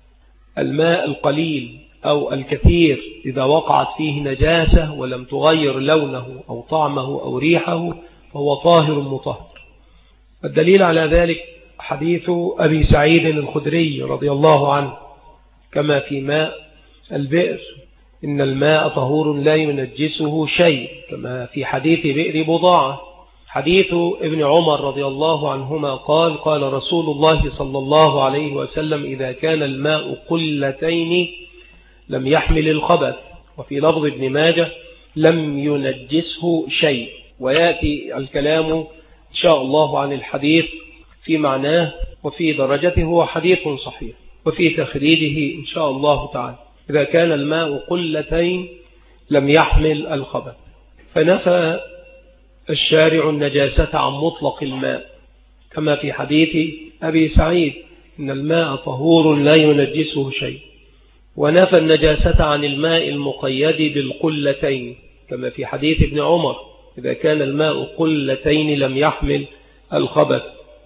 الماء القليل أو الكثير إذا وقعت فيه نجاسة ولم تغير لونه أو طعمه أو ريحه فهو طاهر مطهر. الدليل على ذلك حديث أبي سعيد الخدري رضي الله عنه، كما في ماء البئر: إن الماء طهور لا ينجسه شيء، كما في حديث بئر بضاعة. حديث ابن عمر رضي الله عنهما قال: قال رسول الله صلى الله عليه وسلم: إذا كان الماء قلتين لم يحمل الخبث. وفي لفظ ابن ماجه: لم ينجسه شيء. ويأتي الكلام إن شاء الله عن الحديث في معناه وفي درجته. هو حديث صحيح وفي تخريجه إن شاء الله تعالى. إذا كان الماء قلتين لم يحمل الخبث. فنفى الشارع النجاسة عن مطلق الماء، كما في حديث أبي سعيد: إن الماء طهور لا ينجسه شيء. ونفى النجاسة عن الماء المقيد بالقلتين، كما في حديث ابن عمر: إذا كان الماء قلتين لم يحمل الخبث.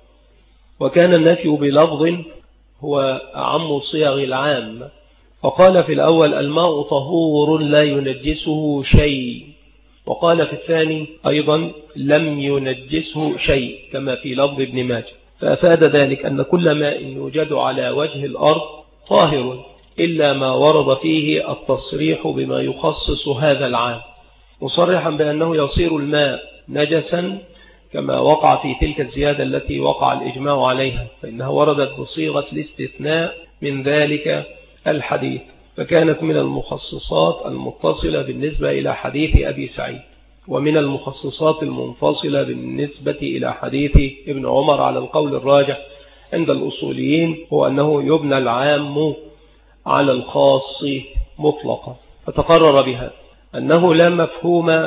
وكان النفي بلفظ هو أعم صيغ العام، فقال في الأول: الماء طهور لا ينجسه شيء، وقال في الثاني أيضا: لم ينجسه شيء، كما في لفظ ابن ماجه. فأفاد ذلك أن كل ماء يوجد على وجه الأرض طاهر، إلا ما ورد فيه التصريح بما يخصص هذا العام، مصرحا بأنه يصير الماء نجسا، كما وقع في تلك الزيادة التي وقع الإجماع عليها، فإنها وردت بصيغة الاستثناء من ذلك الحديث، فكانت من المخصصات المتصلة بالنسبة إلى حديث أبي سعيد، ومن المخصصات المنفصلة بالنسبة إلى حديث ابن عمر على القول الراجح عند الأصوليين، هو أنه يبنى العام على الخاص مطلقا. فتقرر بها أنه لا مفهوم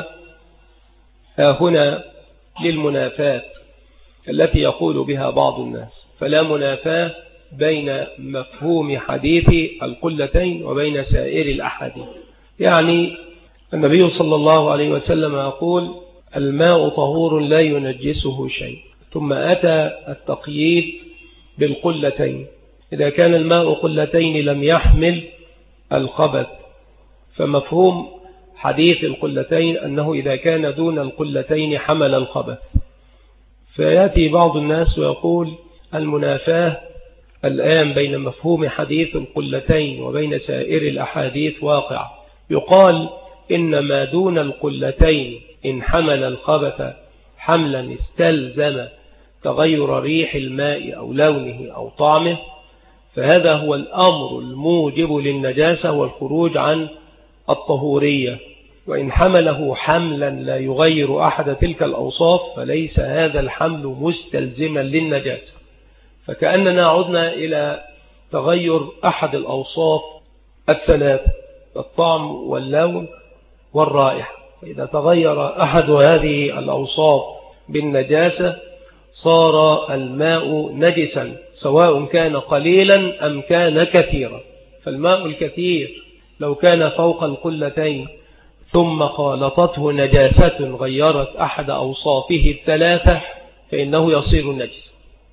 هنا للمنافاة التي يقول بها بعض الناس، فلا منافاة بين مفهوم حديث القلتين وبين سائر الأحاديث. يعني النبي صلى الله عليه وسلم يقول الماء طهور لا ينجسه شيء، ثم أتى التقييد بالقلتين. إذا كان الماء قلتين لم يحمل الخبث، فمفهوم حديث القلتين أنه إذا كان دون القلتين حمل الخبث. فيأتي بعض الناس ويقول المنافاة الآن بين مفهوم حديث القلتين وبين سائر الأحاديث واقع. يقال إن ما دون القلتين إن حمل الخبث حملا استلزم تغير ريح الماء أو لونه أو طعمه، فهذا هو الأمر الموجب للنجاسة والخروج عن الطهورية. وإن حمله حملا لا يغير أحد تلك الأوصاف فليس هذا الحمل مستلزما للنجاسة. فكأننا عدنا إلى تغير أحد الأوصاف الثلاث، الطعم واللون والرائحة. فإذا تغير أحد هذه الأوصاف بالنجاسة صار الماء نجسا، سواء كان قليلا أم كان كثيرا. فالماء الكثير لو كان فوق القلتين ثم خالطته نجاسة غيرت أحد أوصافه الثلاثة فإنه يصير نجسا.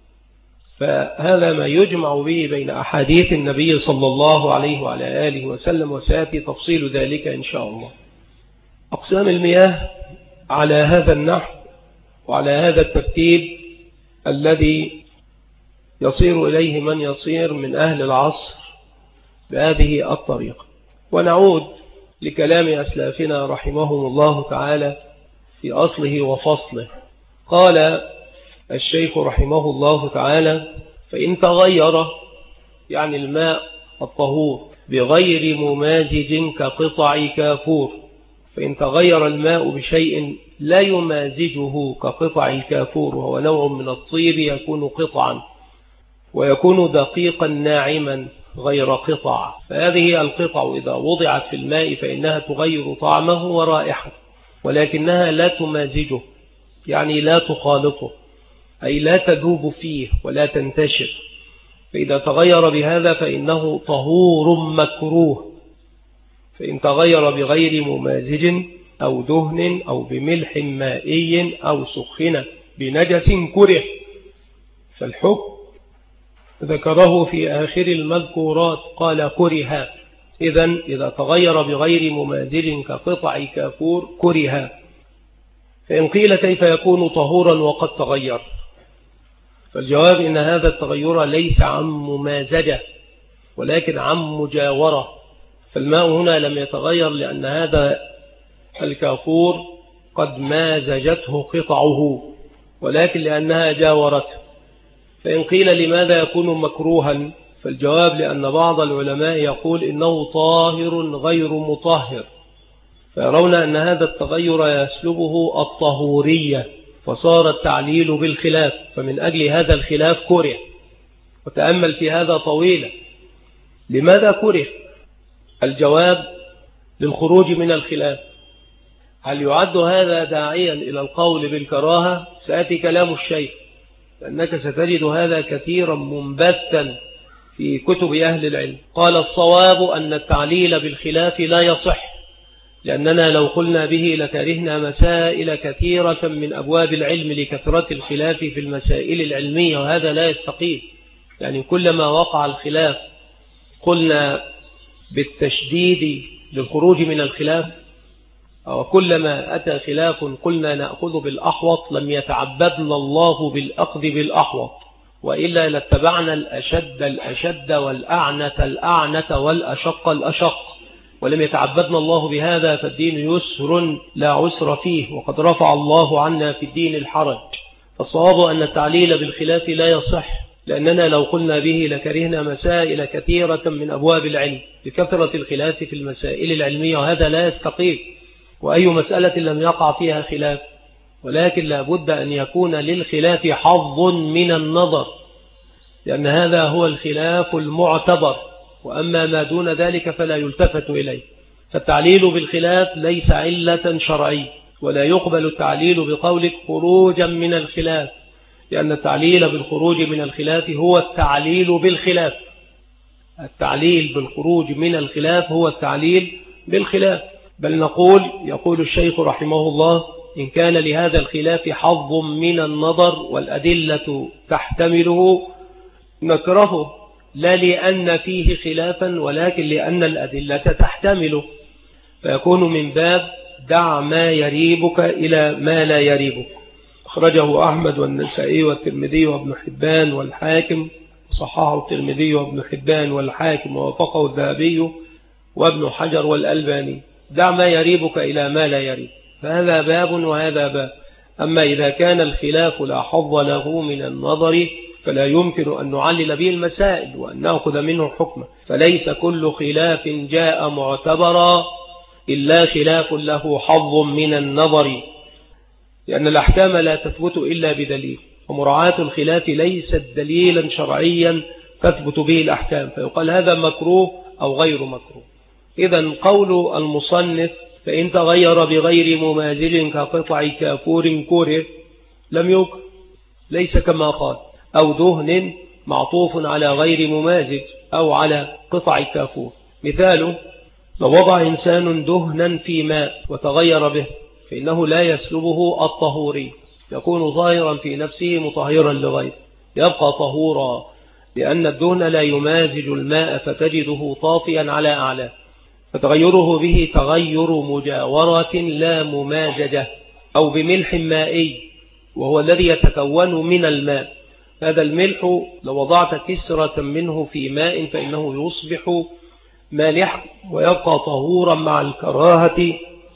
فهذا ما يجمع به بين أحاديث النبي صلى الله عليه وعلى آله وسلم، وسيأتي تفصيل ذلك إن شاء الله. أقسام المياه على هذا النحو وعلى هذا الترتيب الذي يصير إليه من يصير من أهل العصر بهذه الطريقة. ونعود لكلام أسلافنا رحمهم الله تعالى في أصله وفصله. قال الشيخ رحمه الله تعالى فإن تغير، يعني الماء الطهور، بغير ممازج كقطع كافور. فإن تغير الماء بشيء لا يمازجه كقطع الكافور، وهو نوع من الطيب يكون قطعا ويكون دقيقا ناعما غير قطع، فهذه القطع إذا وضعت في الماء فإنها تغير طعمه ورائحته، ولكنها لا تمازجه، يعني لا تخالطه، أي لا تذوب فيه ولا تنتشر. فإذا تغير بهذا فإنه طهور مكروه. فإن تغير بغير ممازج أو دهن أو بملح مائي أو سخن بنجس كره. فالحكم ذكره في آخر المذكورات قال كره. إذن إذا تغير بغير ممازج كقطع كافور كره. فإن قيل كيف يكون طهورا وقد تغير؟ فالجواب إن هذا التغير ليس عن ممازجة ولكن عن مجاورة. فالماء هنا لم يتغير لأن هذا الكافور قد مازجته قطعه، ولكن لأنها جاورته. فإن قيل لماذا يكون مكروها؟ فالجواب لأن بعض العلماء يقول إنه طاهر غير مطهر، فيرون أن هذا التغير يسلبه الطهورية، فصار التعليل بالخلاف، فمن أجل هذا الخلاف كره. وتأمل في هذا طويلا. لماذا كره؟ الجواب للخروج من الخلاف. هل يعد هذا داعيا إلى القول بالكراهة؟ سأتي كلام الشيخ، لأنك ستجد هذا كثيرا منبثا في كتب أهل العلم. قال الصواب أن التعليل بالخلاف لا يصح، لأننا لو قلنا به لكرهنا مسائل كثيرة من أبواب العلم لكثرة الخلاف في المسائل العلمية، وهذا لا يستقيم. يعني كلما وقع الخلاف قلنا بالتشديد للخروج من الخلاف، أو كلما أتى خلاف قلنا نأخذ بالأحوط، لم يتعبدنا الله بالأخذ بالأحوط، وإلا لاتبعنا الأشد والأعنة والأشق الأشق، ولم يتعبدنا الله بهذا. فالدين يسر لا عسر فيه، وقد رفع الله عنا في الدين الحرج. فالصواب أن التعليل بالخلاف لا يصح، لأننا لو قلنا به لكرهنا مسائل كثيرة من أبواب العلم بكثرة الخلاف في المسائل العلمية، وهذا لا يستقيم. وأي مسألة لم يقع فيها خلاف، ولكن لا بد أن يكون للخلاف حظ من النظر، لأن هذا هو الخلاف المعتبر، وأما ما دون ذلك فلا يلتفت إليه. فالتعليل بالخلاف ليس علة شرعية، ولا يقبل التعليل بقولك خروجا من الخلاف، لأن التعليل بالخروج من الخلاف هو التعليل بالخلاف. التعليل بالخروج من الخلاف هو التعليل بالخلاف. بل يقول الشيخ رحمه الله: إن كان لهذا الخلاف حظ من النظر والأدلة تحتمله نكرهه، لا لأن فيه خلافا ولكن لأن الأدلة تحتمله، فيكون من باب دع ما يريبك إلى ما لا يريبك. أخرجه أحمد والنسائي والترمذي وابن حبان والحاكم، صححه الترمذي وابن حبان والحاكم ووافقه الذهبي وابن حجر والألباني. دع ما يريبك إلى ما لا يريب، فهذا باب وهذا باب. أما إذا كان الخلاف لا حظ له من النظر فلا يمكن أن نعلل به المسائل وأن نأخذ منه حكمه. فليس كل خلاف جاء معتبرا إلا خلاف له حظ من النظر، لأن الأحكام لا تثبت إلا بدليل، ومراعاة الخلاف ليست دليلا شرعيا تثبت به الأحكام، فيقال هذا مكروه أو غير مكروه. إذن قول المصنف: فإن تغير بغير ممازل كقطع كافور كره، لم يكن، ليس كما قال: أو دهن معطوف على غير ممازج أو على قطع كافور. مثاله: لو وضع إنسان دهنا في ماء وتغير به فإنه لا يسلبه الطهوري، يكون ظاهرا في نفسه مطهرا لغيره، يبقى طهورا، لأن الدهن لا يمازج الماء فتجده طافيا على أعلاه، فتغيره به تغير مجاورة لا ممازجة. أو بملح مائي وهو الذي يتكون من الماء، هذا الملح لو وضعت كسرة منه في ماء فإنه يصبح مالحا ويبقى طهورا مع الكراهة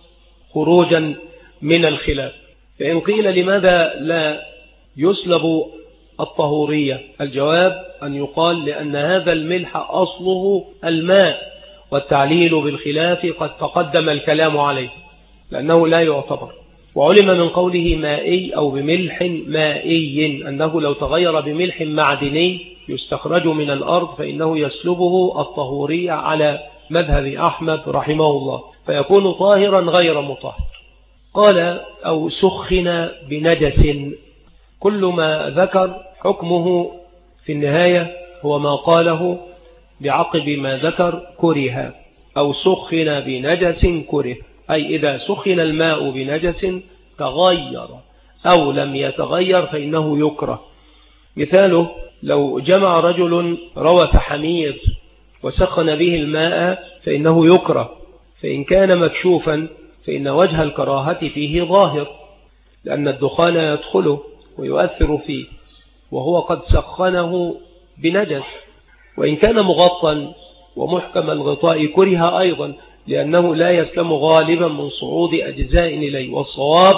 خروجا من الخلاف. فإن قيل لماذا لا يسلب الطهورية؟ الجواب أن يقال: لأن هذا الملح أصله الماء، والتعليل بالخلاف قد تقدم الكلام عليه لأنه لا يعتبر. وعلم من قوله مائي أو بملح مائي أنه لو تغير بملح معدني يستخرج من الأرض فإنه يسلبه الطهورية على مذهب أحمد رحمه الله، فيكون طاهرا غير مطهر. قال: أو سخن بنجس. كل ما ذكر حكمه في النهاية هو ما قاله بعقب ما ذكر كره. أو سخن بنجس كره، أي إذا سخن الماء بنجس تغير أو لم يتغير فإنه يكره. مثاله: لو جمع رجل روث حمير وسخن به الماء فإنه يكره، فإن كان مكشوفا فإن وجه الكراهة فيه ظاهر، لأن الدخان يدخله ويؤثر فيه وهو قد سخنه بنجس. وإن كان مغطى ومحكم الغطاء كره أيضا، لأنه لا يسلم غالبا من صعود أجزاء إليه، والصواب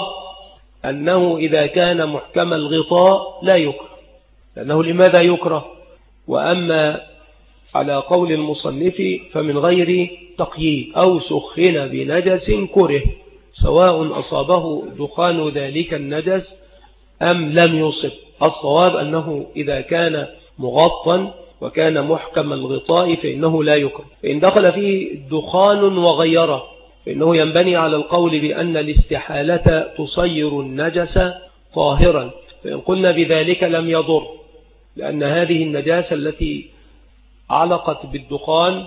أنه إذا كان محكم الغطاء لا يكره، لأنه لماذا يكره؟ وأما على قول المصنف فمن غير تقييد. أو سخن بنجس كره، سواء أصابه دخان ذلك النجس أم لم يصب. الصواب أنه إذا كان مغطى وكان محكم الغطاء فإنه لا يكره. فإن دخل فيه دخان وغيره فإنه ينبني على القول بأن الاستحالة تصير النجس طاهرا، فإن قلنا بذلك لم يضر، لأن هذه النجاسة التي علقت بالدخان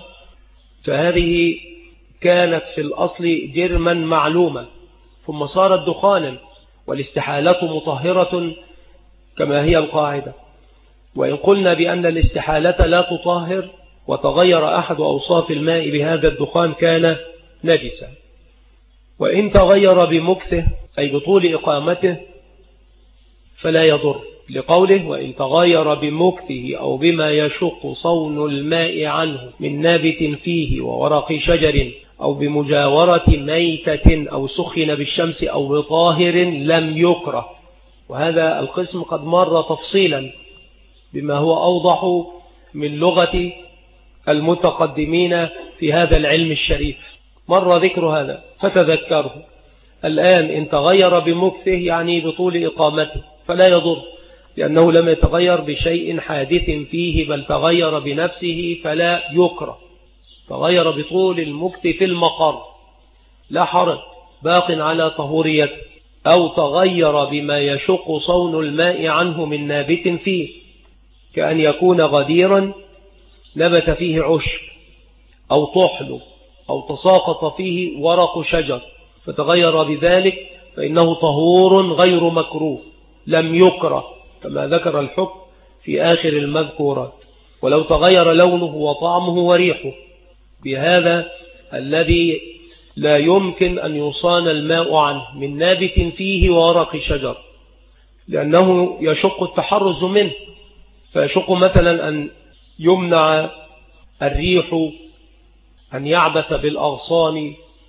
فهذه كانت في الأصل جرما معلومة ثم صارت دخانا، والاستحالة مطهرة كما هي القاعدة. وإن قلنا بأن الاستحالة لا تطهر وتغير أحد أوصاف الماء بهذا الدخان كان نجسا. وإن تغير بمكثه أي بطول إقامته فلا يضر، لقوله: وإن تغير بمكثه أو بما يشق صون الماء عنه من نابت فيه وورق شجر أو بمجاورة ميتة أو سخن بالشمس أو بطاهر لم يكره. وهذا القسم قد مر تفصيلا بما هو أوضح من لغة المتقدمين في هذا العلم الشريف، مر ذكر هذا فتذكره الآن. إن تغير بمكثه يعني بطول إقامته فلا يضر. لأنه لم يتغير بشيء حادث فيه، بل تغير بنفسه فلا يكره. تغير بطول المكث في المقر لا حرج، باق على طهوريته. أو تغير بما يشق صون الماء عنه من نابت فيه، كأن يكون غديرا نبت فيه عشب أو طحل أو تساقط فيه ورق شجر فتغير بذلك، فإنه طهور غير مكروه لم يكره، كما ذكر الحكم في آخر المذكورات. ولو تغير لونه وطعمه وريحه، بهذا الذي لا يمكن أن يصان الماء عنه من نابت فيه ورق شجر، لأنه يشق التحرز منه، فيشق مثلا أن يمنع الريح أن يعبث بالأغصان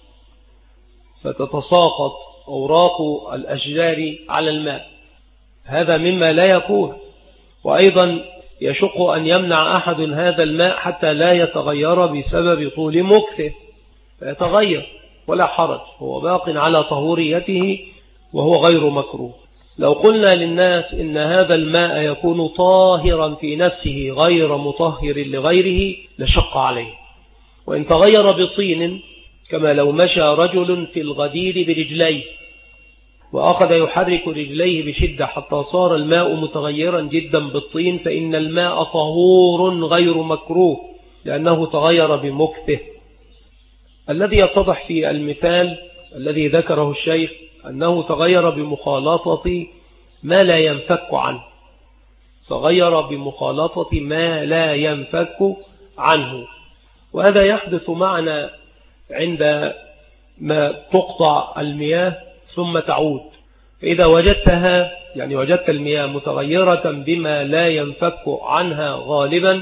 فتتساقط أوراق الأشجار على الماء، هذا مما لا يكون. وأيضا يشق أن يمنع أحد هذا الماء حتى لا يتغير بسبب طول مكثه، فيتغير ولا حرج، هو باق على طهوريته وهو غير مكروه. لو قلنا للناس إن هذا الماء يكون طاهرا في نفسه غير مطهر لغيره لشق عليه. وإن تغير بطين، كما لو مشى رجل في الغدير برجليه وأخذ يحرك رجليه بشدة حتى صار الماء متغيرا جدا بالطين، فإن الماء طهور غير مكروه لأنه تغير بمكثه. الذي يتضح في المثال الذي ذكره الشيخ أنه تغير بمخالطة ما لا ينفك عنه، تغير بمخالطة ما لا ينفك عنه. وهذا يحدث معنا عندما تقطع المياه ثم تعود، فإذا وجدتها يعني وجدت المياه متغيرة بما لا ينفك عنها غالبا،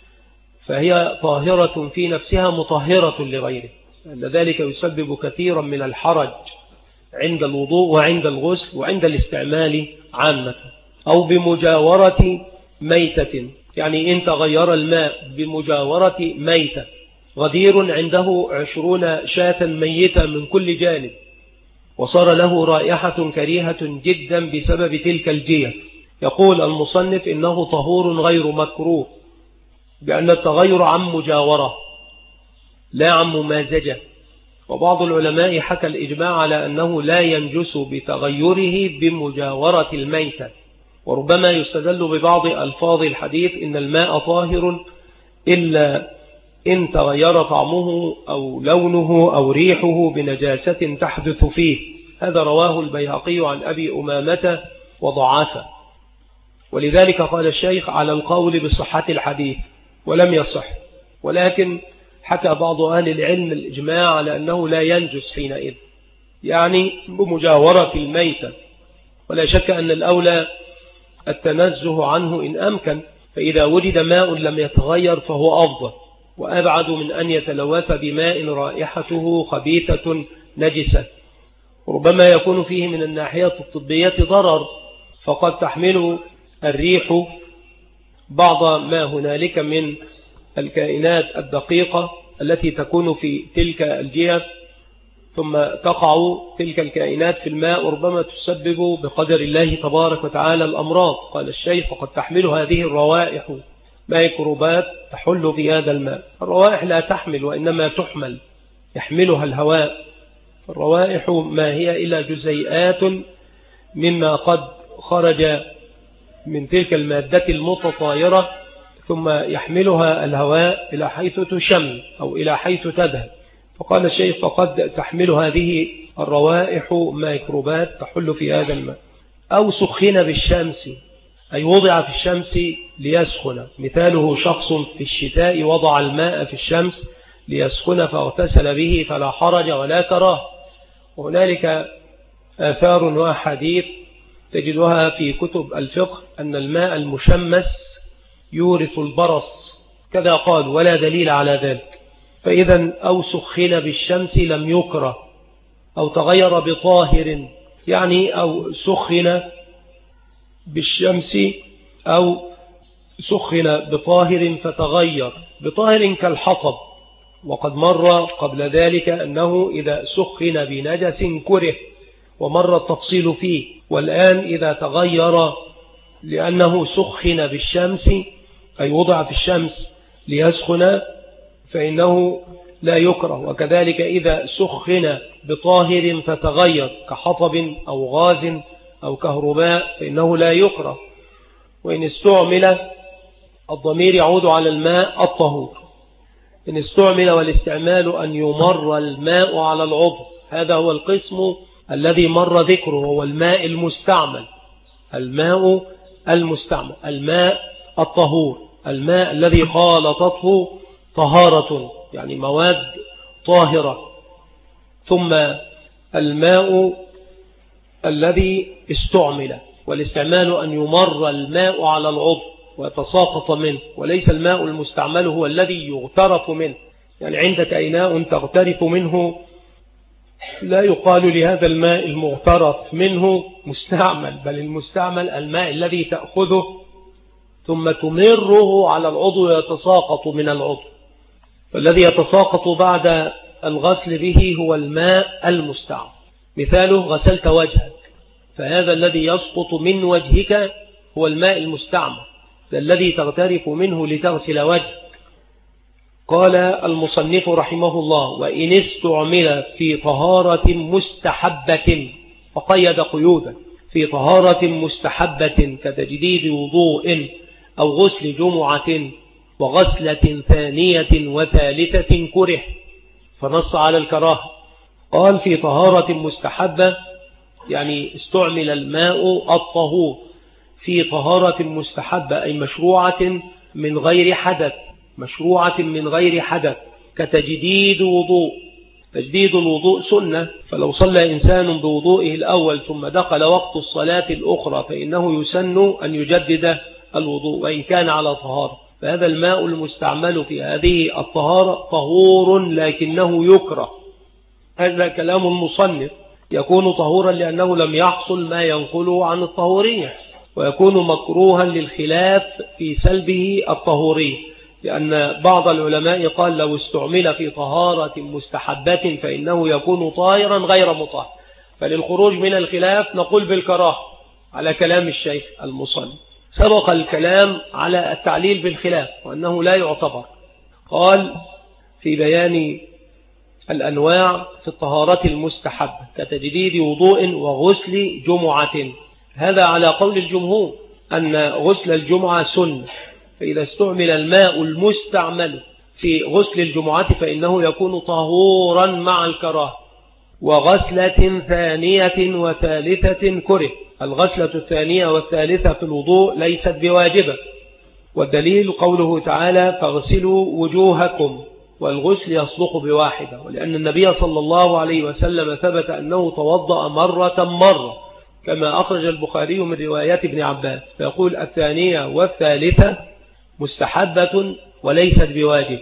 فهي طاهرة في نفسها مطهرة لغيره، لأن ذلك يسبب كثيرا من الحرج عند الوضوء وعند الغسل وعند الاستعمال عامة. أو بمجاورة ميتة، يعني إن تغير الماء بمجاورة ميتة، غدير عنده 20 شاة ميتة من كل جانب وصار له رائحة كريهة جدا بسبب تلك الجية، يقول المصنف إنه طهور غير مكروه، بأن التغير عن مجاورة لا عن ممازجة. وبعض العلماء حكى الإجماع على أنه لا ينجس بتغيره بمجاورة الميتة، وربما يستدل ببعض ألفاظ الحديث إن الماء طاهر إلا إن تغير طعمه أو لونه أو ريحه بنجاسة تحدث فيه. هذا رواه البيهقي عن أبي أمامة وضعافه، ولذلك قال الشيخ على القول بصحة الحديث ولم يصح، ولكن حكى بعض أهل العلم الإجماع على أنه لا ينجس حينئذ، يعني بمجاورة الميتة. ولا شك أن الأولى التنزه عنه إن أمكن، فإذا وجد ماء لم يتغير فهو أفضل وأبعد من أن يتلوث بماء رائحته خبيثة نجسة. ربما يكون فيه من الناحية الطبية ضرر، فقد تحمل الريح بعض ما هنالك من الكائنات الدقيقة التي تكون في تلك الجيف، ثم تقع تلك الكائنات في الماء وربما تسبب بقدر الله تبارك وتعالى الأمراض. قال الشيخ وقد تحمل هذه الروائح ميكروبات تحل في هذا الماء. الروائح لا تحمل وإنما تحمل، يحملها الهواء. الروائح ما هي إلا جزيئات مما قد خرج من تلك المادة المتطايرة، ثم يحملها الهواء إلى حيث تشم أو إلى حيث تذهب. فقال الشيخ فقد تحمل هذه الروائح ميكروبات تحل في هذا الماء. أو سخن بالشمس، أي وضع في الشمس ليسخن، مثاله شخص في الشتاء وضع الماء في الشمس ليسخن فاغتسل به فلا حرج ولا كراهة. وهنالك آثار وأحاديث تجدها في كتب الفقه أن الماء المشمس يورث البرص، كذا قال ولا دليل على ذلك. فإذا أو سخن بالشمس لم يكره، أو تغير بطاهر، يعني أو سخن بالشمس أو سخن بطاهر فتغير، بطاهر كالحطب، وقد مر قبل ذلك أنه إذا سخن بنجس كره ومر التفصيل فيه. والآن إذا تغير لأنه سخن بالشمس أي وضع في الشمس ليسخن فإنه لا يكره. وكذلك إذا سخن بطاهر فتغير كحطب أو غاز أو كهرباء فإنه لا يكره. وإن استعمل الضمير يعود على الماء الطهور. إن استعمل والاستعمال أن يمر الماء على العضو، هذا هو القسم الذي مر ذكره، هو الماء المستعمل. الماء المستعمل الماء الطهور، الماء الذي خالطته طهارة يعني مواد طاهرة. ثم الماء الذي استعمل، والاستعمال أن يمر الماء على العضو ويتساقط منه، وليس الماء المستعمل هو الذي يغترف منه. يعني عندك إناء تغترف منه لا يقال لهذا الماء المغترف منه مستعمل، بل المستعمل الماء الذي تأخذه ثم تمره على العضو ويتساقط من العضو. فالذي يتساقط بعد الغسل به هو الماء المستعمل. مثاله غسلت وجهك، فهذا الذي يسقط من وجهك هو الماء المستعمل الذي تغترف منه لتغسل وجهك. قال المصنف رحمه الله: وإن استعمل في طهارة مستحبة، فقيد قيودا، في طهارة مستحبة كتجديد وضوء أو غسل جمعة وغسلة ثانية وثالثة كره، فنص على الكراهة. قال في طهارة مستحبة يعني استعمل الماء الطهور في طهارة مستحبة أي مشروعة من غير حدث، مشروعة من غير حدث كتجديد وضوء. تجديد الوضوء سنة، فلو صلى إنسان بوضوئه الأول ثم دخل وقت الصلاة الأخرى فإنه يسن أن يجدد الوضوء وإن كان على طهارة. فهذا الماء المستعمل في هذه الطهارة طهور لكنه يكره. هذا كلام المصنف، يكون طهورا لأنه لم يحصل ما ينقله عن الطهورية، ويكون مكروها للخلاف في سلبه الطهورية، لأن بعض العلماء قال لو استعمل في طهارة مستحبة فإنه يكون طاهرا غير مطهر. فللخروج من الخلاف نقول بالكراهة على كلام الشيخ المصنف. سبق الكلام على التعليل بالخلاف وأنه لا يعتبر. قال في بيان الأنواع في الطهارة المستحبة كتجديد وضوء وغسل جمعة، هذا على قول الجمهور أن غسل الجمعة سنة، فإذا استعمل الماء المستعمل في غسل الجمعة فإنه يكون طهورا مع الكراهة. وغسلة ثانية وثالثة كره، الغسلة الثانية والثالثة في الوضوء ليست بواجبة، والدليل قوله تعالى فاغسلوا وجوهكم، والغسل يصدق بواحدة، ولأن النبي صلى الله عليه وسلم ثبت أنه توضأ مرة كما أخرج البخاري من روايات ابن عباس، فيقول الثانية والثالثة مستحبة وليست بواجبة،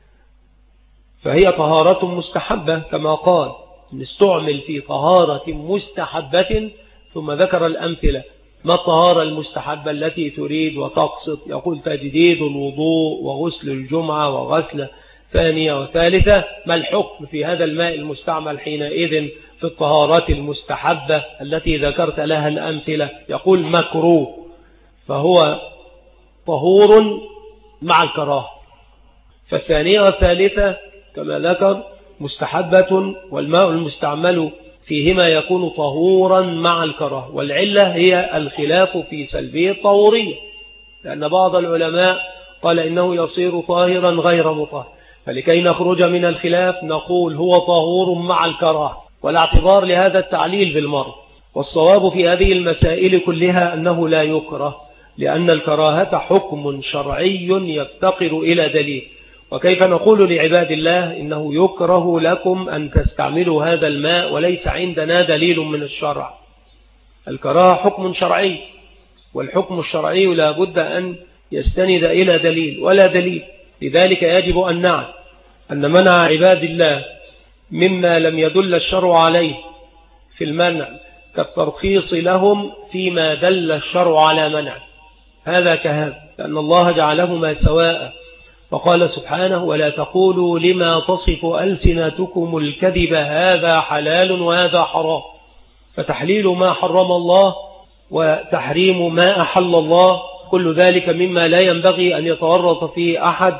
فهي طهارة مستحبة كما قال نستعمل في طهارة مستحبة. ثم ذكر الأمثلة، ما الطهارة المستحبة التي تريد وتقصد؟ يقول تجديد الوضوء وغسل الجمعة وغسل ثانية وثالثة. ما الحكم في هذا الماء المستعمل حينئذ في الطهارات المستحبة التي ذكرت لها الأمثلة؟ يقول مكروه، فهو طهور مع الكراهة. فالثانية والثالثة كما ذكر مستحبة، والماء المستعمل فيهما يكون طهورا مع الكراهة. والعلة هي الخلاف في سلبية الطهورية، لأن بعض العلماء قال إنه يصير طاهرا غير مطهر، فلكي نخرج من الخلاف نقول هو طهور مع الكراهة، ولا اعتبار لهذا التعليل بالمرء. والصواب في هذه المسائل كلها أنه لا يكره، لأن الكراهة حكم شرعي يفتقر إلى دليل. وكيف نقول لعباد الله إنه يكره لكم أن تستعملوا هذا الماء وليس عندنا دليل من الشرع؟ الكراهة حكم شرعي، والحكم الشرعي لا بد أن يستند إلى دليل ولا دليل. لذلك يجب أن نعلم أن منع عباد الله مما لم يدل الشرع عليه في المنع كالترخيص لهم فيما دل الشرع على منع، هذا كهذا، لأن الله جعلهما سواء، فقال سبحانه ولا تقولوا لما تصف ألسنتكم الكذب هذا حلال وهذا حرام. فتحليل ما حرم الله وتحريم ما أحل الله، كل ذلك مما لا ينبغي أن يتورط فيه أحد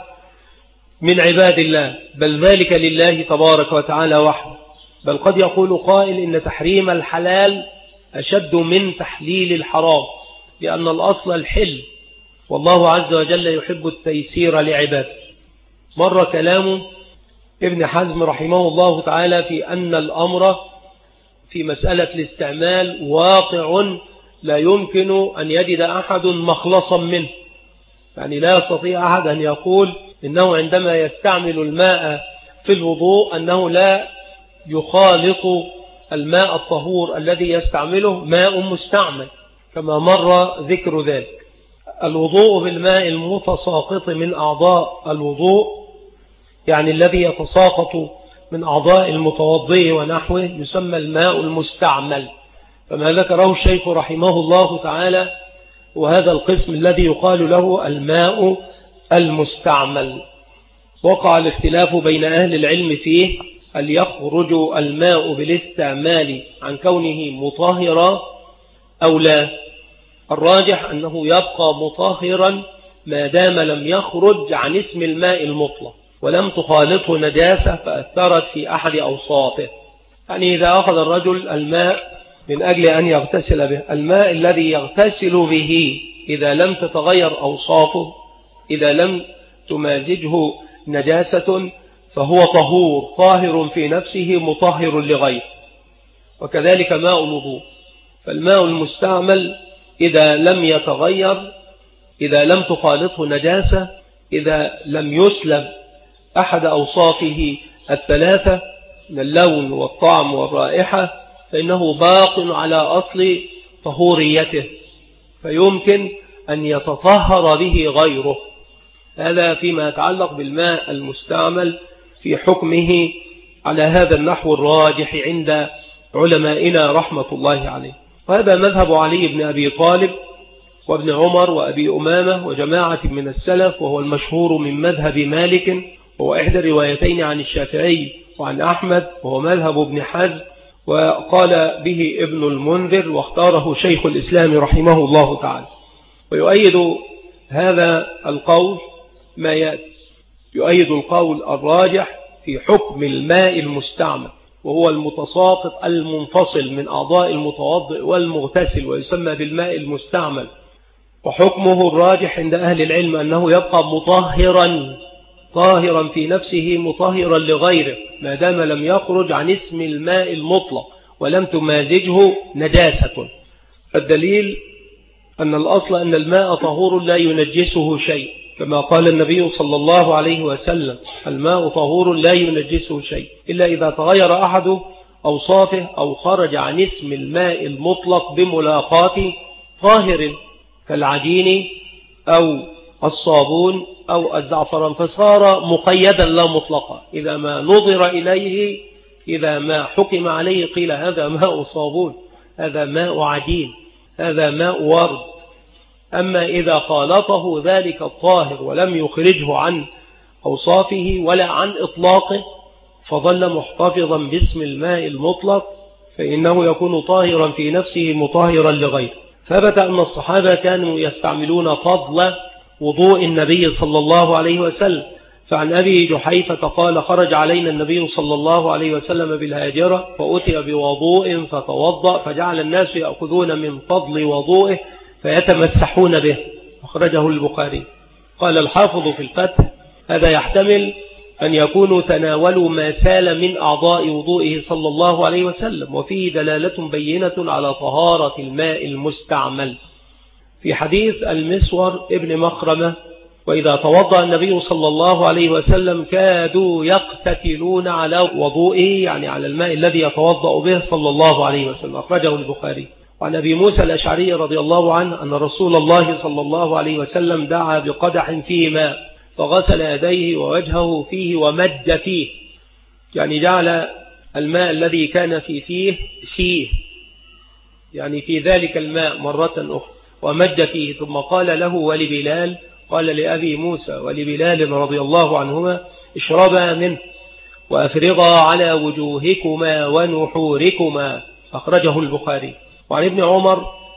من عباد الله، بل ذلك لله تبارك وتعالى وحده. بل قد يقول قائل إن تحريم الحلال أشد من تحليل الحرام، لأن الأصل الحل، والله عز وجل يحب التيسير لعباده. مر كلام ابن حزم رحمه الله تعالى في أن الأمر في مسألة الاستعمال واقع لا يمكن أن يجد أحد مخلصا منه، يعني لا يستطيع أحد أن يقول إنه عندما يستعمل الماء في الوضوء أنه لا يخالط الماء الطهور الذي يستعمله ماء مستعمل، كما مر ذكر ذلك. الوضوء بالماء المتساقط من أعضاء الوضوء، يعني الذي يتساقط من أعضاء المتوضئ ونحوه، يسمى الماء المستعمل. فما ذكره الشيخ رحمه الله تعالى وهذا القسم الذي يقال له الماء المستعمل. وقع الاختلاف بين أهل العلم فيه، هل يخرج الماء بالاستعمال عن كونه مطهرا أو لا؟ الراجح أنه يبقى مطهرا ما دام لم يخرج عن اسم الماء المطلق ولم تخالطه نجاسة فأثرت في أحد أوصافه. يعني إذا أخذ الرجل الماء من أجل أن يغتسل به، الماء الذي يغتسل به إذا لم تتغير أوصافه، إذا لم تمازجه نجاسة، فهو طهور طاهر في نفسه مطهر لغيره. وكذلك ماء الوضوء، فالماء المستعمل إذا لم يتغير، إذا لم تخالطه نجاسة، إذا لم يسلب أحد أوصافه الثلاثة من اللون والطعم والرائحة، فإنه باق على أصل طهوريته، فيمكن أن يتطهر به غيره. هذا فيما يتعلق بالماء المستعمل في حكمه على هذا النحو الراجح عند علمائنا رحمة الله عليه. وهذا مذهب علي بن أبي طالب وابن عمر وأبي أمامة وجماعة من السلف، وهو المشهور من مذهب مالك، وهو إحدى الروايتين عن الشافعي وعن أحمد، وهو مذهب ابن حزم، وقال به ابن المنذر، واختاره شيخ الإسلام رحمه الله تعالى. ويؤيد هذا القول ما يأتي، يؤيد القول الراجح في حكم الماء المستعمل، وهو المتساقط المنفصل من أعضاء المتوضئ والمغتسل، ويسمى بالماء المستعمل. وحكمه الراجح عند أهل العلم أنه يبقى مطهرا طاهرا في نفسه مطهرا لغيره ما دام لم يخرج عن اسم الماء المطلق ولم تمازجه نجاسة. الدليل أن الأصل أن الماء طهور لا ينجسه شيء، كما قال النبي صلى الله عليه وسلم: الماء طهور لا ينجسه شيء إلا إذا تغير أحد أوصافه أو خرج عن اسم الماء المطلق بملاقاة طاهر كالعجين أو الصابون أو الزعفران، فصار مقيدا لا مطلقا. إذا ما نظر إليه، إذا ما حكم عليه، قيل هذا ماء صابون، هذا ماء عجين، هذا ماء ورد. أما إذا خالطه ذلك الطاهر ولم يخرجه عن أوصافه ولا عن إطلاقه، فظل محتفظا باسم الماء المطلق، فإنه يكون طاهرا في نفسه مطهرا لغيره. ثبت أن الصحابة كانوا يستعملون فضل وضوء النبي صلى الله عليه وسلم. فعن أبي جحيفة قال: خرج علينا النبي صلى الله عليه وسلم بالهاجرة فأتي بوضوء فتوضأ، فجعل الناس يأخذون من فضل وضوءه فيتمسحون به، أخرجه البخاري. قال الحافظ في الفتح: هذا يحتمل أن يكونوا تناولوا ما سال من أعضاء وضوئه صلى الله عليه وسلم، وفيه دلالة بينة على طهارة الماء المستعمل. في حديث المسور ابن مخرمة: وإذا توضأ النبي صلى الله عليه وسلم كادوا يقتتلون على وضوئه، يعني على الماء الذي يتوضأ به صلى الله عليه وسلم، أخرجه البخاري. وعن أبي موسى الأشعري رضي الله عنه أن رسول الله صلى الله عليه وسلم دعا بقدح فيه ماء فغسل يديه ووجهه فيه ومج فيه، يعني جعل الماء الذي كان فيه يعني في ذلك الماء مرة أخرى ومج فيه، ثم قال له ولبلال، قال لأبي موسى ولبلال رضي الله عنهما: اشربا منه وأفرغا على وجوهكما ونحوركما، أخرجه البخاري. وعن ابن عمر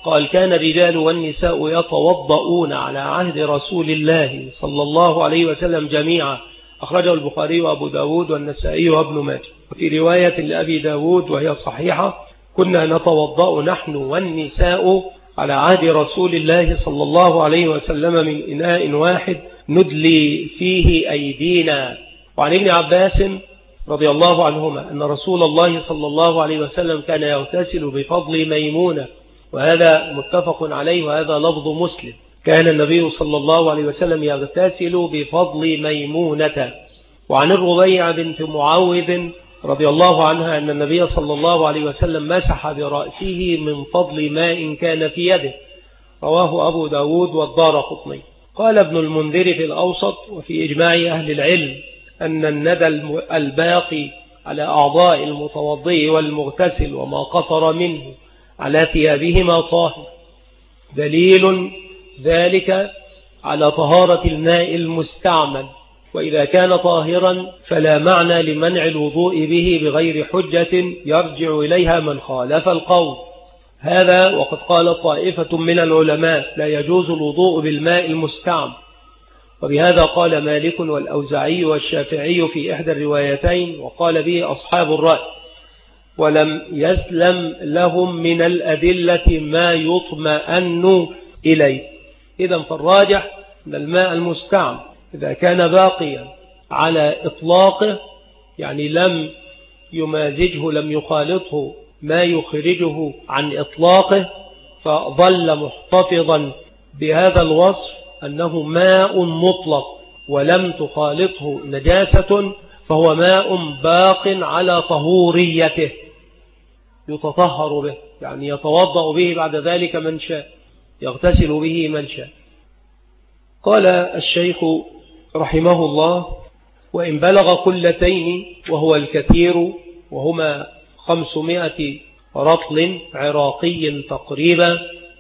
قال كان الرجال والنساء يتوضؤون على عهد رسول الله صلى الله عليه وسلم جميعا. أخرجه البخاري وأبو داود والنسائي وابن ماجه. وفي رواية لأبي داود وهي صحيحة كنا نتوضأ نحن والنساء على عهد رسول الله صلى الله عليه وسلم من إناء واحد ندلي فيه أيدينا. وعن ابن عباس رضي الله عنهما أن رسول الله صلى الله عليه وسلم كان يغتسل بفضل ميمونة، وهذا متفق عليه وهذا لفظ مسلم. كان النبي صلى الله عليه وسلم يغتسل بفضل ميمونة. وعن الربيع بنت معوذ رضي الله عنها أن النبي صلى الله عليه وسلم مسح برأسه من فضل ماء كان في يده. رواه أبو داود والدارقطني. قال ابن المنذر في الأوسط وفي إجماع أهل العلم أن الندى الباقي على أعضاء المتوضئ والمغتسل وما قطر منه على ثيابهما طاهر، دليل ذلك على طهارة الماء المستعمل، وإذا كان طاهرا فلا معنى لمنع الوضوء به بغير حجة يرجع إليها من خالف القول هذا. وقد قال طائفة من العلماء لا يجوز الوضوء بالماء المستعمل، وبهذا قال مالك والأوزاعي والشافعي في إحدى الروايتين، وقال به أصحاب الرأي، ولم يسلم لهم من الأدلة ما يطمئن إليه. إذن فالراجح أن الماء المستعمل إذا كان باقيا على إطلاقه، يعني لم يمازجه لم يخالطه ما يخرجه عن إطلاقه، فظل محتفظا بهذا الوصف أنه ماء مطلق ولم تخالطه نجاسة، فهو ماء باق على طهوريته يتطهر به، يعني يتوضأ به بعد ذلك من شاء، يغتسل به من شاء. قال الشيخ رحمه الله: وإن بلغ قلتين وهو الكثير، وهما 500 رطل عراقي تقريبا،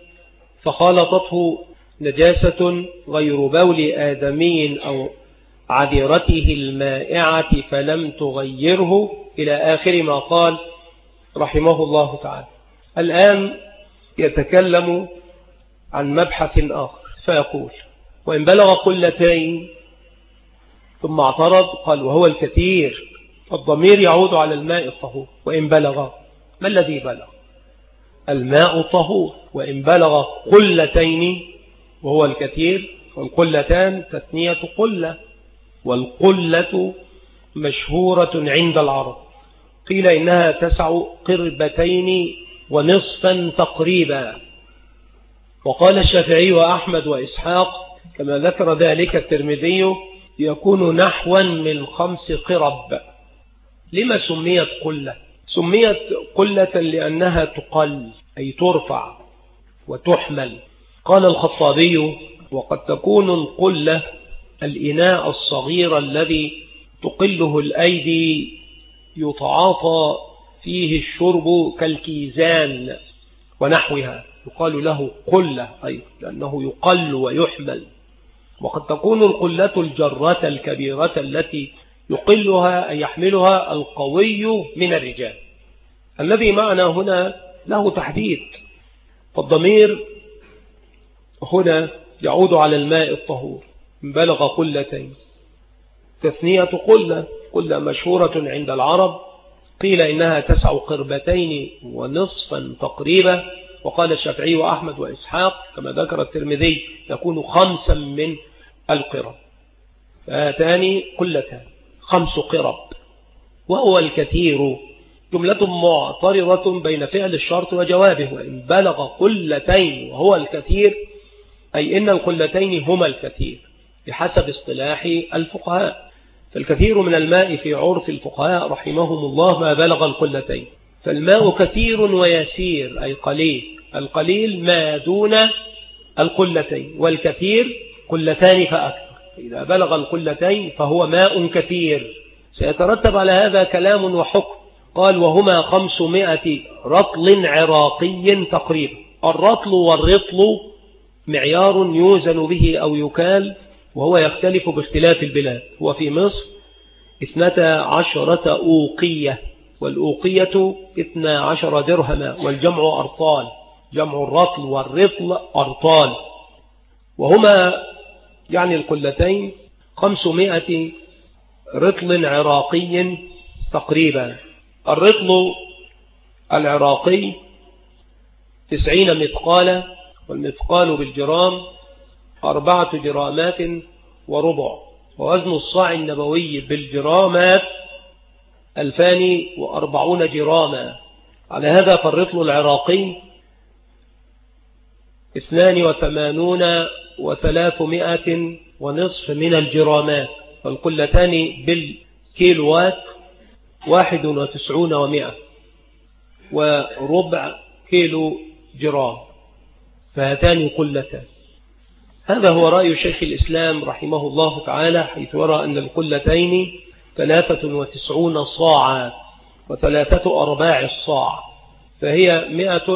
فخالطته نجاسة غير بول آدمي أو عذرته المائعة فلم تغيره، إلى آخر ما قال رحمه الله تعالى. الآن يتكلم عن مبحث آخر فيقول: وإن بلغ قلتين، ثم اعترض قال وهو الكثير، الضمير يعود على الماء الطهور. وإن بلغ، ما الذي بلغ؟ الماء الطهور. وإن بلغ قلتين وهو الكثير، والقلتان تثنية قلة، والقلة مشهورة عند العرب، قيل إنها 9 قربتين ونصفا تقريبا. وقال الشافعي وأحمد وإسحاق كما ذكر ذلك الترمذي يكون نحوا من 5 قرب. لما سميت قلة؟ سميت قلة لأنها تقل، أي ترفع وتحمل. قال الخطابي: وقد تكون القلة الإناء الصغير الذي تقله الأيدي يتعاطى فيه الشرب كالكيزان ونحوها، يقال له قلة أي لأنه يقل ويحمل. وقد تكون القلة الجرة الكبيرة التي يقلها أي يحملها القوي من الرجال. الذي معنا هنا له تحديد، فالضمير هنا يعود على الماء الطهور. بلغ قلتين، تثنية قلة، قلة مشهورة عند العرب، قيل إنها 9 قربتين ونصفا تقريبا. وقال الشافعي وأحمد وإسحاق كما ذكر الترمذي يكون 5 من القرب، فهاتان قلتان 5 قرب. وهو الكثير جملة معترضة بين فعل الشرط وجوابه. وإن بلغ قلتين وهو الكثير، أي إن القلتين هما الكثير بحسب اصطلاح الفقهاء. فالكثير من الماء في عرف الفقهاء رحمهم الله ما بلغ القلتين. فالماء كثير ويسير أي قليل، القليل ما دون القلتين، والكثير قلتان فأكثر. إذا بلغ القلتين فهو ماء كثير. سيترتب على هذا كلام وحكم. قال: وهما 500 رطل عراقي تقريبا. الرطل والرطل معيار يوزن به أو يكال، وهو يختلف باختلاف البلاد. هو في مصر 12 أوقية، والأوقية 12 درهما، والجمع أرطال، جمع الرطل، والرطل أرطال، وهما يعني القلتين 500 رطل عراقي تقريبا. الرطل العراقي 90 مثقالا، والمثقال بالجرام 4 جرامات وربع، ووزن الصاع النبوي بالجرامات 2040 جراما. على هذا فالرطل العراقي 82 و300 ونصف من الجرامات، والقلتان بالكيلوات 91 و100 وربع كيلو جرام، فهاتان قلتان. هذا هو رأي شيخ الإسلام رحمه الله تعالى، حيث يرى أن القلتين 93 صاعا و3/4 الصاع، فهي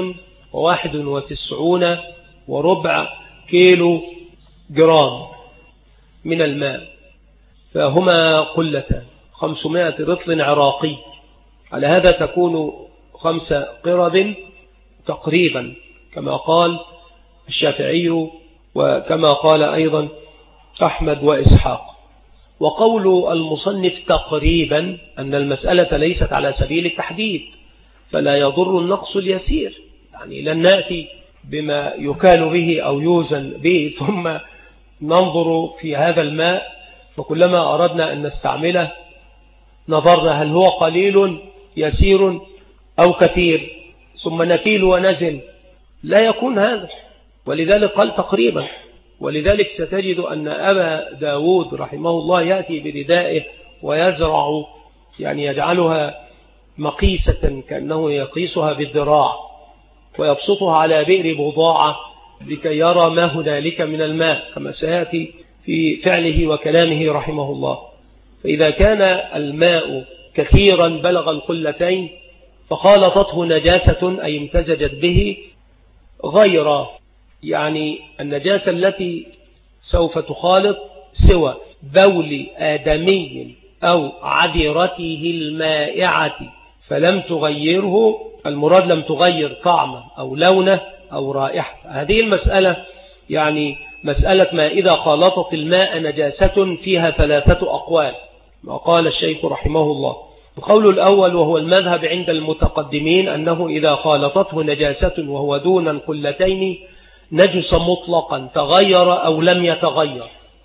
191 وربع كيلو جرام من الماء، فهما قلتان 500 رطل عراقي. على هذا تكون 5 قرب تقريبا، كما قال الشافعي وكما قال أيضا أحمد وإسحاق. وقول المصنف تقريبا أن المسألة ليست على سبيل التحديد، فلا يضر النقص اليسير، يعني لن نأتي بما يكال به أو يوزن به ثم ننظر في هذا الماء، فكلما أردنا أن نستعمله نظرنا هل هو قليل يسير أو كثير، ثم نكيل ونزن، لا يكون هذا، ولذلك قال تقريبا. ولذلك ستجد أن أبا داود رحمه الله يأتي بردائه ويزرع، يعني يجعلها مقيسة كأنه يقيسها بالذراع، ويبسطها على بئر بضاعة لكي يرى ما هنالك من الماء، كما سيأتي في فعله وكلامه رحمه الله. فإذا كان الماء كثيرا بلغ القلتين فخالطته نجاسة أي امتزجت به، غير يعني النجاسة التي سوف تخالط سوى بول آدمي أو عذرته المائعة فلم تغيره، المراد لم تغير طعمه أو لونه أو رائحته. هذه المسألة يعني مسألة ما إذا خالطت الماء نجاسة فيها 3 أقوال، ما قال الشيخ رحمه الله. القول الأول وهو المذهب عند المتقدمين أنه إذا خالطته نجاسة وهو دون القلتين نجس مطلقا تغير أو لم يتغير.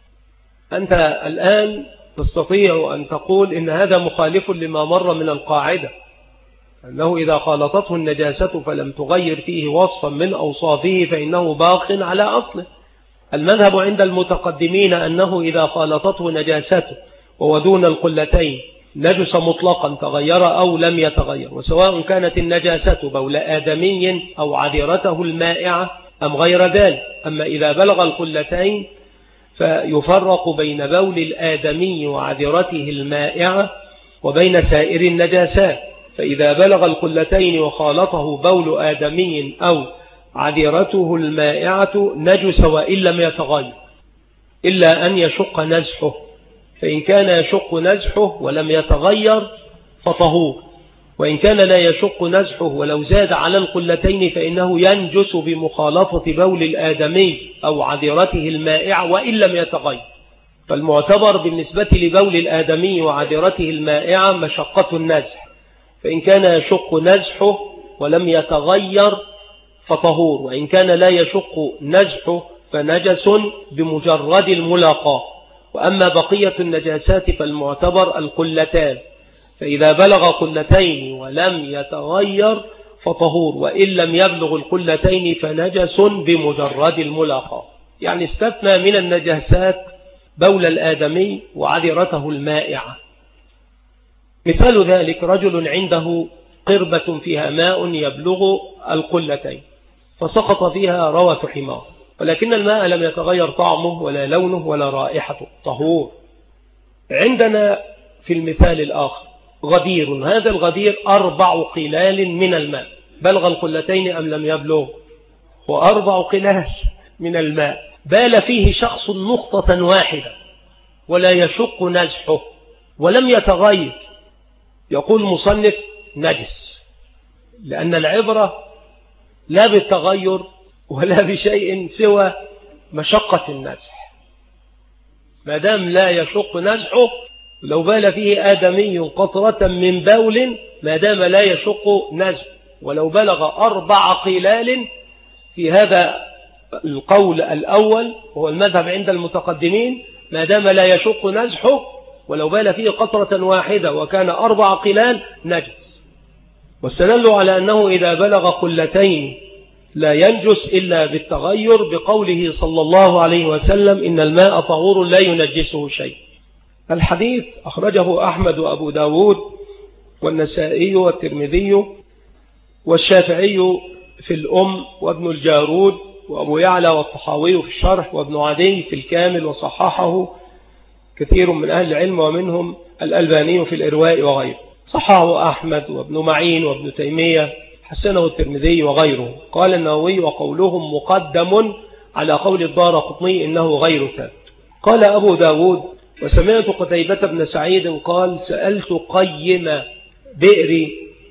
أنت الآن تستطيع أن تقول إن هذا مخالف لما مر من القاعدة، أنه إذا خالطته النجاسة فلم تغير فيه وصفا من أوصافه فإنه باق على أصله. المذهب عند المتقدمين أنه إذا خالطته نجاسة وهو دون القلتين نجس مطلقا تغير أو لم يتغير، وسواء كانت النجاسة بول آدمي أو عذرته المائعة أم غير ذلك. أما إذا بلغ القلتين فيفرق بين بول الآدمي وعذرته المائعة وبين سائر النجاسات. فإذا بلغ القلتين وخالطه بول آدمي أو عذرته المائعة نجس وإن لم يتغير، إلا أن يشق نزحه، فإن كان يشق نزحه ولم يتغير فطهور، وإن كان لا يشق نزحه ولو زاد على القلتين فإنه ينجس بمخالطة بول الآدمي أو عذرته المائعة وإن لم يتغير. فالمعتبر بالنسبة لبول الآدمي وعذرته المائعة مشقة النزح، فإن كان يشق نزحه ولم يتغير فطهور، وإن كان لا يشق نزحه فنجس بمجرد الملاقاة. وأما بقية النجاسات فالمعتبر القلتان، فإذا بلغ قلتين ولم يتغير فطهور، وإن لم يبلغ القلتين فنجس بمجرد الملاقاة. يعني استثنى من النجاسات بول الآدمي وعذرته المائعة. مثال ذلك رجل عنده قربة فيها ماء يبلغ القلتين فسقط فيها روث حمار، ولكن الماء لم يتغير طعمه ولا لونه ولا رائحته، طهور. عندنا في المثال الآخر غدير، هذا الغدير 4 قلال من الماء، بلغ القلتين أم لم يبلغ؟ و4 قلال من الماء، بال فيه شخص نقطة واحدة ولا يشق نزحه ولم لا بالتغير ولا بشيء سوى مشقة النزح. ما دام لا يشق نزحه، لو بال فيه آدمي قطرة من بول ما دام لا يشق نزحه، ولو بلغ 4 قلال في هذا القول الأول هو المذهب عند المتقدمين، ما دام لا يشق نزحه، ولو بال فيه قطرة واحدة وكان 4 قلال نجس. واستدلوا على أنه إذا بلغ قلتين لا ينجس إلا بالتغير بقوله صلى الله عليه وسلم إن الماء طهور لا ينجسه شيء. الحديث أخرجه أحمد وأبو داود والنسائي والترمذي والشافعي في الأم وابن الجارود وأبو يعلى والطحاوي في الشرح وابن عدي في الكامل، وصححه كثير من أهل العلم ومنهم الألباني في الإرواء وغيره. صححه أحمد وابن معين وابن تيمية، حسنه الترمذي وغيره. قال النووي وقولهم مقدم على قول الدارقطني إنه غير ثابت. قال أبو داود وسمعت قتيبة بن سعيد قال سألت قيم بئر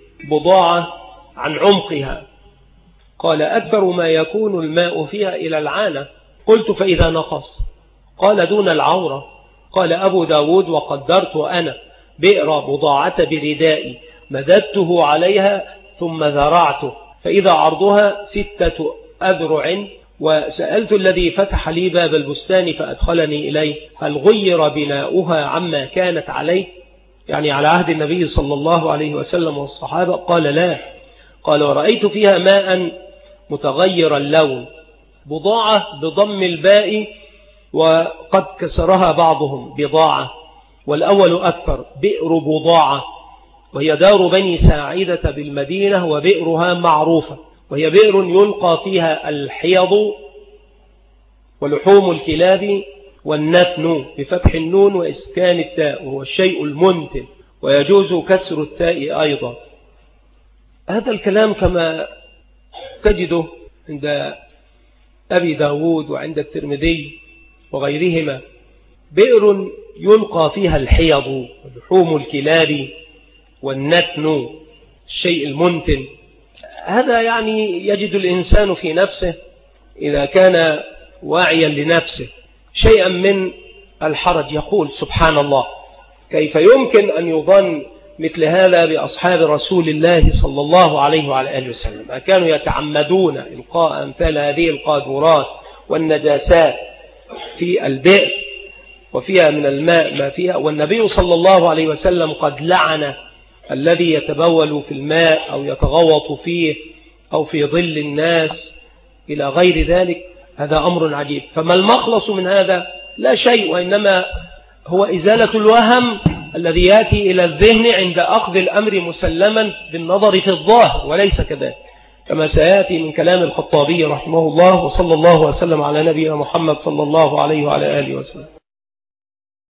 بضاعة عن عمقها، قال أكثر ما يكون الماء فيها إلى العانة. قلت فإذا نقص؟ قال دون العورة. قال أبو داود وقدرت أنا بئر بضاعة بردائي مددته عليها ثم ذرعته فإذا عرضها 6 أذرع، وسألت الذي فتح لي باب البستان فأدخلني إليه هل غير بناؤها عما كانت عليه، يعني على عهد النبي صلى الله عليه وسلم والصحابة؟ قال لا. قال ورأيت فيها ماء متغير اللون. بضاعة بضم الباء وقد كسرها بعضهم بضاعة، والأول أكثر بئر بضاعة، وهي دار بني ساعدة بالمدينة وبئرها معروفة، وهي بئر يلقى فيها الحيض ولحوم الكلاب والنتن بفتح النون وإسكان التاء، وهو الشيء المنتن، ويجوز كسر التاء أيضا. هذا الكلام كما تجده عند أبي داود وعند الترمذي وغيرهما، بئر يلقى فيها الحيض ولحوم الكلاب والنتن الشيء المنتن. هذا يعني يجد الإنسان في نفسه إذا كان واعيا لنفسه شيئا من الحرج، يقول سبحان الله كيف يمكن أن يظن مثل هذا بأصحاب رسول الله صلى الله عليه وعلى آله وسلم؟ كانوا يتعمدون إلقاء أمثال هذه القاذورات والنجاسات في البئر وفيها من الماء ما فيها، والنبي صلى الله عليه وسلم قد لعن الذي يتبول في الماء أو يتغوط فيه أو في ظل الناس إلى غير ذلك. هذا أمر عجيب. فما المخلص من هذا؟ لا شيء، وإنما هو إزالة الوهم الذي يأتي إلى الذهن عند أخذ الأمر مسلما بالنظر في الظاهر، وليس كذلك كما سيأتي من كلام الخطابي رحمه الله. وصلى الله وسلم على نبينا محمد صلى الله عليه وعلى آله وسلم.